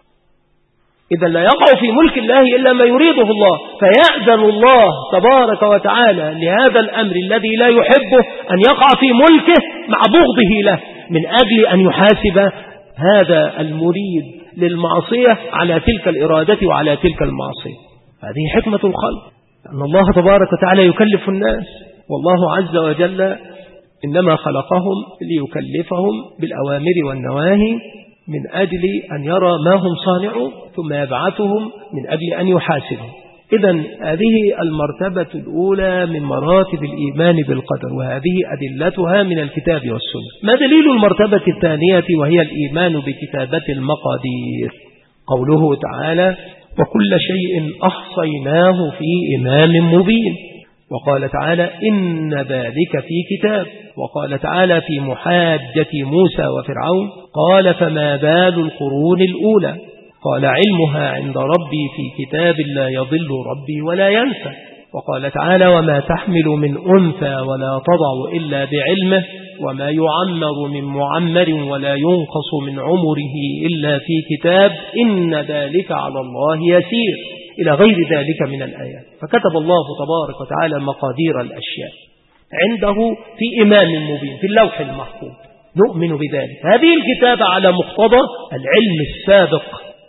إذا لا يقع في ملك الله إلا ما يريده الله، فيأذن الله تبارك وتعالى لهذا الأمر الذي لا يحبه أن يقع في ملكه مع بغضه له، من أجل أن يحاسب هذا المريد للمعصية على تلك الإرادة وعلى تلك المعصية. هذه حكمة الخلق، أن الله تبارك وتعالى يكلف الناس، والله عز وجل إنما خلقهم ليكلفهم بالأوامر والنواهي من أجل أن يرى ما هم صانعون، ثم يبعثهم من أجل أن يحاسبهم. إذن هذه المرتبة الأولى من مراتب الإيمان بالقدر، وهذه أدلتها من الكتاب والسنة. ما دليل المرتبة الثانية وهي الإيمان بكتابة المقادير؟ قوله تعالى: وكل شيء أحصيناه في إمام مبين. وقال تعالى: إن ذلك في كتاب. وقال تعالى في محاجة موسى وفرعون: قال فما بال القرون الأولى؟ قال علمها عند ربي في كتاب لا يضل ربي ولا ينسى. وقال تعالى: وما تحمل من أنثى ولا تضع إلا بعلمه، وما يعمر من معمر ولا ينقص من عمره إلا في كتاب، إن ذلك على الله يسير، إلى غير ذلك من الآيات. فكتب الله تبارك وتعالى مقادير الأشياء عنده في إمام مبين في اللوح المحفوظ، نؤمن بذلك. هذه الكتابة على مقتضى العلم السابق،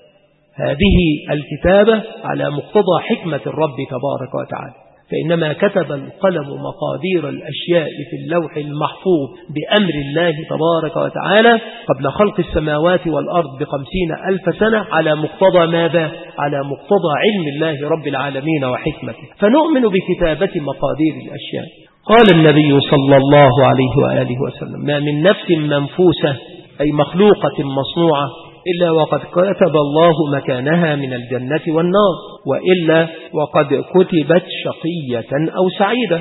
هذه الكتابة على مقتضى حكمة الرب تبارك وتعالى، فإنما كتب القلم مقادير الأشياء في اللوح المحفوظ بأمر الله تبارك وتعالى قبل خلق السماوات والأرض ب50,000 سنة، على مقتضى ماذا؟ على مقتضى علم الله رب العالمين وحكمته. فنؤمن بكتابة مقادير الأشياء. قال النبي صلى الله عليه وآله وسلم: ما من نفس منفوسة أي مخلوقة مصنوعة إلا وقد كتب الله مكانها من الجنة والنار، وإلا وقد كتبت شقية أو سعيدة.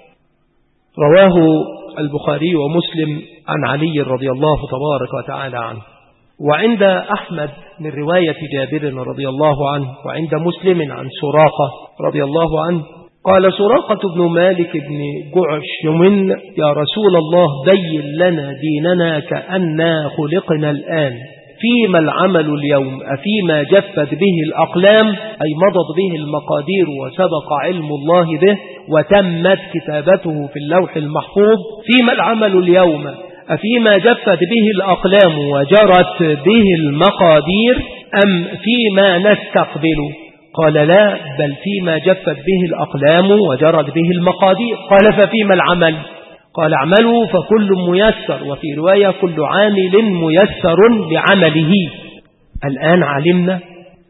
رواه البخاري ومسلم عن علي رضي الله تبارك وتعالى عنه، وعند أحمد من رواية جابر رضي الله عنه، وعند مسلم عن سراقة رضي الله عنه قال سراقة بن مالك بن جعشم: يا رسول الله بين لنا ديننا كأننا خلقنا الآن، فيما العمل اليوم؟ أفيما جفت به الأقلام أي مضت به المقادير وسبق علم الله به وتمت كتابته في اللوح المحفوظ؟ فيما العمل اليوم؟ أفيما جفت به الأقلام وجرت به المقادير أم فيما نستقبل؟ قال: لا، بل فيما جفت به الأقلام وجرت به المقادير. قال: ففيما العمل؟ قال: اعملوا فكل ميسر، وفي رواية: كل عامل ميسر بعمله. الآن علمنا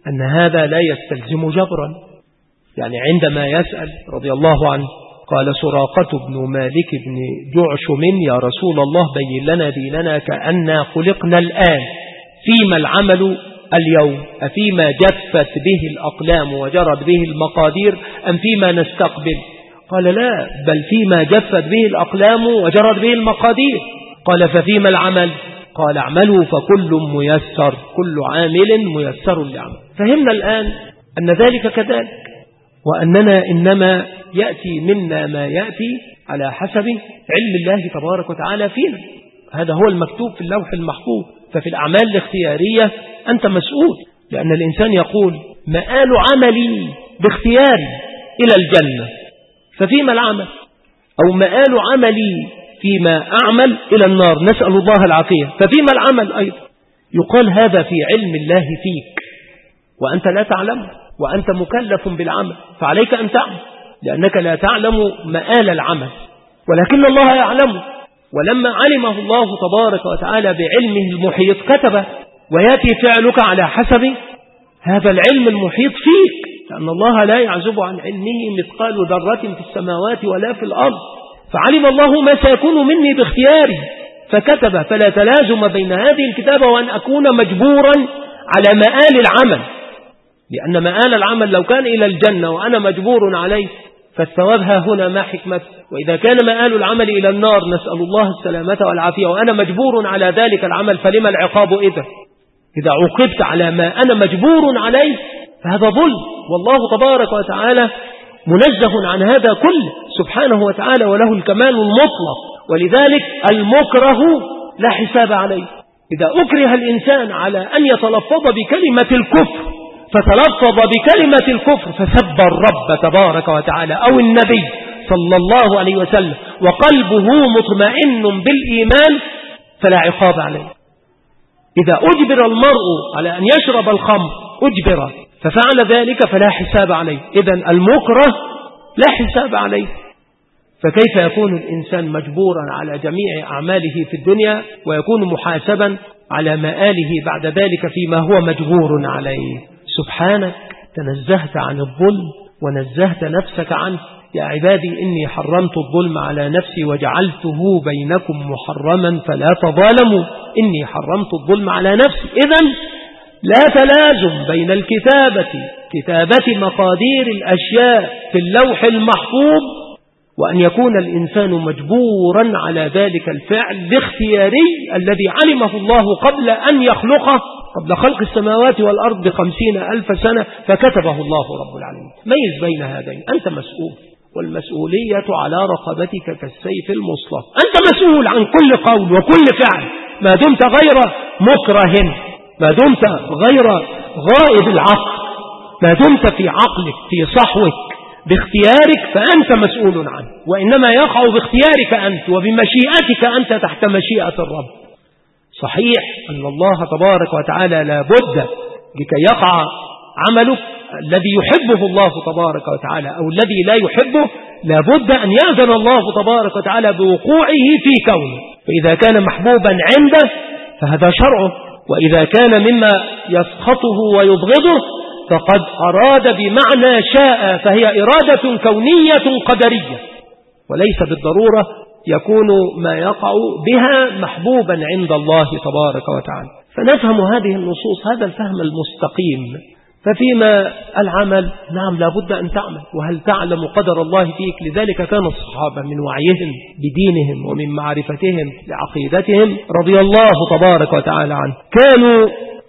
أن هذا لا يستلزم جبرا. يعني عندما يسأل رضي الله عنه قال سراقة بن مالك بن جعشم يا رسول الله بين لنا ديننا كأننا خلقنا الآن، فيما العمل اليوم؟ أفيما جفت به الأقلام وجرت به المقادير أم فيما نستقبل؟ قال لا، بل فيما جفت به الأقلام وجرت به المقادير. قال ففيما العمل؟ قال اعملوا فكل ميسر، كل عامل ميسر لعمل. فهمنا الآن أن ذلك كذلك، وأننا إنما يأتي منا ما يأتي على حسب علم الله تبارك وتعالى فينا. هذا هو المكتوب في اللوح المحفوظ. ففي الأعمال الاختيارية أنت مسؤول، لأن الإنسان يقول مآل عملي باختياري إلى الجنة، ففيما العمل؟ أو مآل عملي فيما أعمل إلى النار، نسأل الله العافية، ففيما العمل أيضا؟ يقال هذا في علم الله فيك وأنت لا تعلم، وأنت مكلف بالعمل، فعليك أن تعمل، لأنك لا تعلم مآل العمل ولكن الله يعلمه. ولما علمه الله تبارك وتعالى بعلمه المحيط كتب، ويأتي فعلك على حسب هذا العلم المحيط فيك، لأن الله لا يعزب عن علمه مثقال ذرة في السماوات ولا في الأرض. فعلم الله ما سيكون مني باختياري فكتب، فلا تلازم بين هذه الكتابة وأن أكون مجبورا على مآل العمل، لأن مآل العمل لو كان إلى الجنة وأنا مجبور عليه فالثواب ها هنا ما حكمته. وإذا كان مآل العمل إلى النار نسأل الله السلامة والعافية وأنا مجبور على ذلك العمل، فلما العقاب إذا عوقبت على ما أنا مجبور عليه؟ فهذا ظلم، والله تبارك وتعالى منزه عن هذا كله سبحانه وتعالى، وله الكمال المطلق. ولذلك المكره لا حساب عليه. إذا أكره الإنسان على أن يتلفظ بكلمة الكفر فتلفظ بكلمة الكفر فسب الرب تبارك وتعالى أو النبي صلى الله عليه وسلم وقلبه مطمئن بالإيمان فلا عقاب عليه. إذا أجبر المرء على أن يشرب الخمر أجبر ففعل ذلك فلا حساب عليه. إذن المكره لا حساب عليه. فكيف يكون الإنسان مجبورا على جميع أعماله في الدنيا ويكون محاسبا على مآله بعد ذلك فيما هو مجبور عليه؟ سبحانك تنزهت عن الظلم ونزهت نفسك عنه. يا عبادي إني حرمت الظلم على نفسي وجعلته بينكم محرما فلا تظالموا إني حرمت الظلم على نفسي. إذن لا تلازم بين كتابة مقادير الأشياء في اللوح المحفوظ وأن يكون الإنسان مجبورا على ذلك الفعل باختياري الذي علمه الله قبل أن يخلقه، قبل خلق السماوات والأرض ب50,000 سنة فكتبه الله رب العالمين. ميز بين هذين. أنت مسؤول، والمسؤولية على رقبتك كالسيف المصلى. أنت مسؤول عن كل قول وكل فعل ما دمت غير مكره، ما دمت غير غائب العقل، ما دمت في عقلك في صحوك باختيارك فأنت مسؤول عنه، وإنما يقع باختيارك أنت وبمشيئتك أنت تحت مشيئة الرب. صحيح أن الله تبارك وتعالى لا بد لكي يقع عملك الذي يحبه الله تبارك وتعالى أو الذي لا يحبه لا بد أن يأذن الله تبارك وتعالى بوقوعه في كونه. فإذا كان محبوبا عنده فهذا شرعه، وإذا كان مما يسخطه ويبغضه فقد أراد بمعنى شاء، فهي إرادة كونية قدرية، وليس بالضرورة يكون ما يقع بها محبوبا عند الله تبارك وتعالى. فنفهم هذه النصوص هذا الفهم المستقيم. ففيما العمل نعم لابد أن تعمل، وهل تعلم قدر الله فيك؟ لذلك كان الصحابة من وعيهم بدينهم ومن معرفتهم لعقيدتهم رضي الله تبارك وتعالى عنه كانوا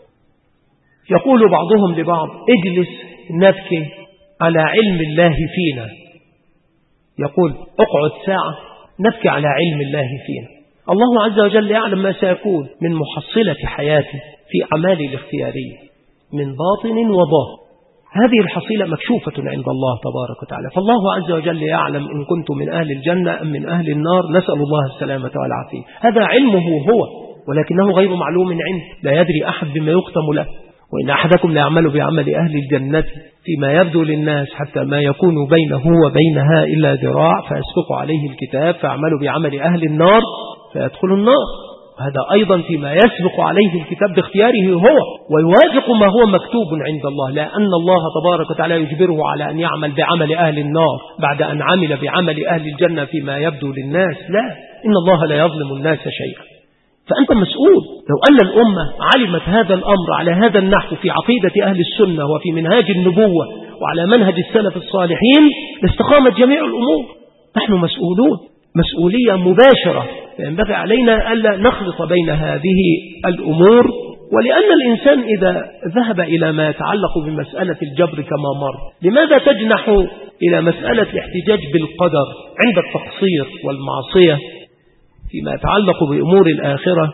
يقول بعضهم لبعض اجلس نبكي على علم الله فينا. يقول اقعد ساعة نبكي على علم الله فينا. الله عز وجل يعلم ما سيكون من محصلة حياتي في أعمالي الاختيارية من باطن وظاهر. هذه الحصيلة مكشوفة عند الله تبارك وتعالى، فالله عز وجل يعلم إن كنت من أهل الجنة أم من أهل النار، نسأل الله السلامة والعافية. هذا علمه هو، ولكنه غير معلوم عنه، لا يدري أحد بما يختم له. وإن أحدكم لا يعمل بعمل أهل الجنة فيما يبدو للناس حتى ما يكون بينه وبينها إلا ذراع فيسبق عليه الكتاب فيعمل بعمل أهل النار فيدخل النار. هذا أيضا فيما يسبق عليه الكتاب باختياره هو، ويوافق ما هو مكتوب عند الله، لأن الله تبارك وتعالى يجبره على أن يعمل بعمل أهل النار بعد أن عمل بعمل أهل الجنة فيما يبدو للناس. لا، إن الله لا يظلم الناس شيئا. فأنت مسؤول. لو أن الأمة علمت هذا الأمر على هذا النحو في عقيدة أهل السنة وفي منهاج النبوة وعلى منهج السلف الصالحين لاستقامت جميع الأمور. نحن مسؤولون مسؤولية مباشرة، فينبغي علينا ألا نخلط بين هذه الأمور. ولأن الإنسان إذا ذهب إلى ما يتعلق بمسألة الجبر كما مر، لماذا تجنح إلى مسألة الاحتجاج بالقدر عند التقصير والمعصية فيما يتعلق بأمور الآخرة،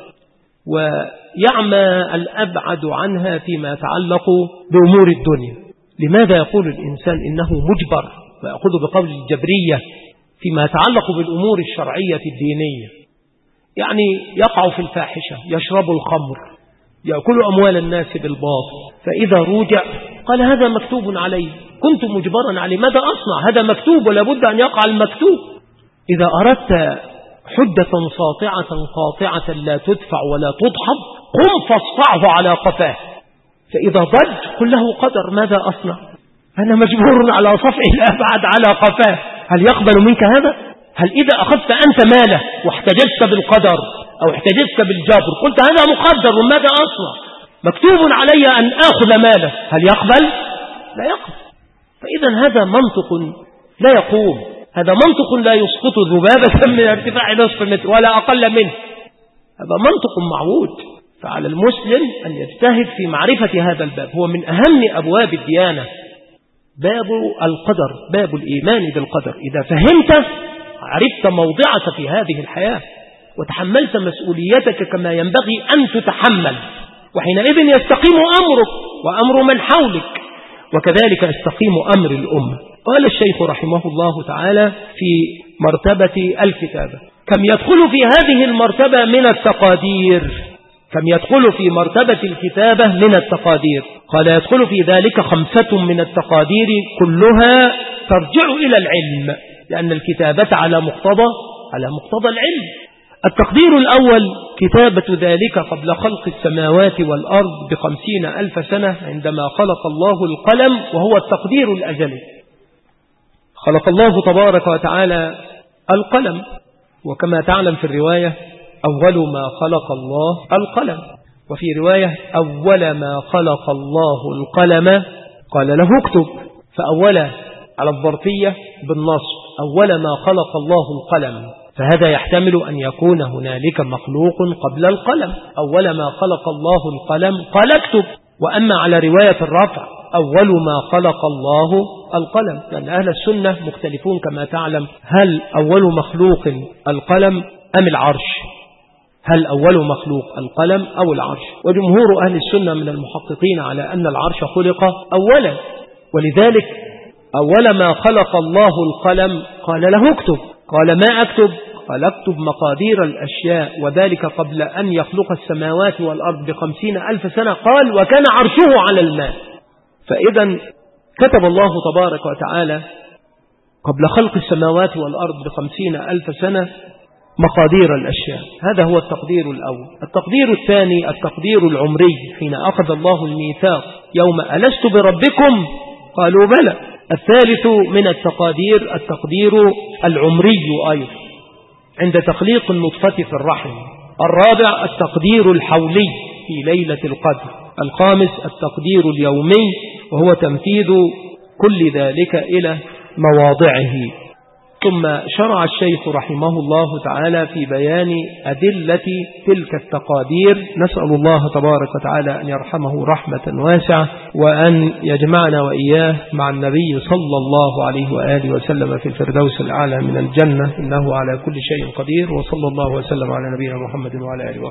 ويعمى الأبعد عنها فيما يتعلق بأمور الدنيا؟ لماذا يقول الإنسان إنه مجبر ويأخذ بقول الجبرية فيما يتعلق بالأمور الشرعية الدينية؟ يعني يقع في الفاحشة، يشرب الخمر، يأكل أموال الناس بالباطل، فإذا رجع قال هذا مكتوب علي، كنت مجبرا عليه، ماذا أصنع؟ هذا مكتوب ولا بد أن يقع المكتوب. إذا أردت حدة ساطعة قاطعة لا تدفع ولا تضحض، قم فاصفعه على قفاه، فإذا ضج قل له قدر، ماذا أصنع؟ أنا مجبور على صفعه الأبعد على قفاه، هل يقبل منك هذا؟ هل إذا أخذت أنت ماله واحتججت بالقدر أو احتججت بالجبر قلت هذا مقدر وماذا أصنع؟ مكتوب علي أن آخذ ماله، هل يقبل؟ لا يقبل. فإذا هذا منطق لا يقوم، هذا منطق لا يسقط ذبابة من ارتفاع نصف متر ولا أقل منه، هذا منطق معوج. فعلى المسلم أن يجتهد في معرفة هذا الباب، هو من أهم أبواب الديانة، باب القدر، باب الإيمان بالقدر. إذا فهمت عرفت موضعك في هذه الحياة وتحملت مسؤوليتك كما ينبغي أن تتحمل، وحينئذ يستقيم أمرك وأمر من حولك، وكذلك يستقيم أمر الأمة. قال الشيخ رحمه الله تعالى في مرتبة الكتابة: كم يدخل في هذه المرتبة من التقادير؟ كم يدخل في مرتبة الكتابة من التقادير؟ قال يدخل في ذلك 5 من التقادير كلها ترجع إلى العلم، لأن الكتابة على مقتضى العلم. التقدير الأول كتابة ذلك قبل خلق السماوات والأرض ب50,000 سنة عندما خلق الله القلم، وهو التقدير الأزلي. خلق الله تبارك وتعالى القلم، وكما تعلم في الرواية أول ما خلق الله القلم، وفي رواية أول ما خلق الله القلم قال له اكتب، فأول على الظرفية بالنصب، أول ما خلق الله القلم، فهذا يحتمل أن يكون هنالك مخلوق قبل القلم. أول ما خلق الله القلم قال اكتب. وأما على رواية الرفع أول ما خلق الله القلم، لأن أهل السنة مختلفون كما تعلم، هل أول مخلوق القلم أم العرش؟ هل أول مخلوق القلم أو العرش؟ وجمهور أهل السنة من المحققين على أن العرش خلق أولا، ولذلك أول ما خلق الله القلم قال له اكتب. قال ما أكتب؟ قال اكتب مقادير الأشياء، وذلك قبل أن يخلق السماوات والأرض ب50,000 سنة. قال وكان عرشه على الماء. فإذا كتب الله تبارك وتعالى قبل خلق السماوات والأرض ب50,000 سنة مقادير الأشياء، هذا هو التقدير الأول. التقدير الثاني التقدير العمري، حين أخذ الله الميثاق يوم ألست بربكم قالوا بلى. الثالث من التقادير التقدير العمري أيضا عند تخليق النطفة في الرحم. الرابع التقدير الحولي في ليلة القدر. الخامس التقدير اليومي، وهو تنفيذ كل ذلك إلى مواضعه. ثم شرع الشيخ رحمه الله تعالى في بيان أدلة تلك التقادير. نسأل الله تبارك وتعالى أن يرحمه رحمة واسعة، وأن يجمعنا وإياه مع النبي صلى الله عليه وآله وسلم في الفردوس الأعلى من الجنة، إنه على كل شيء قدير. وصلى الله وسلم على نبينا محمد وعلى آله وسلم.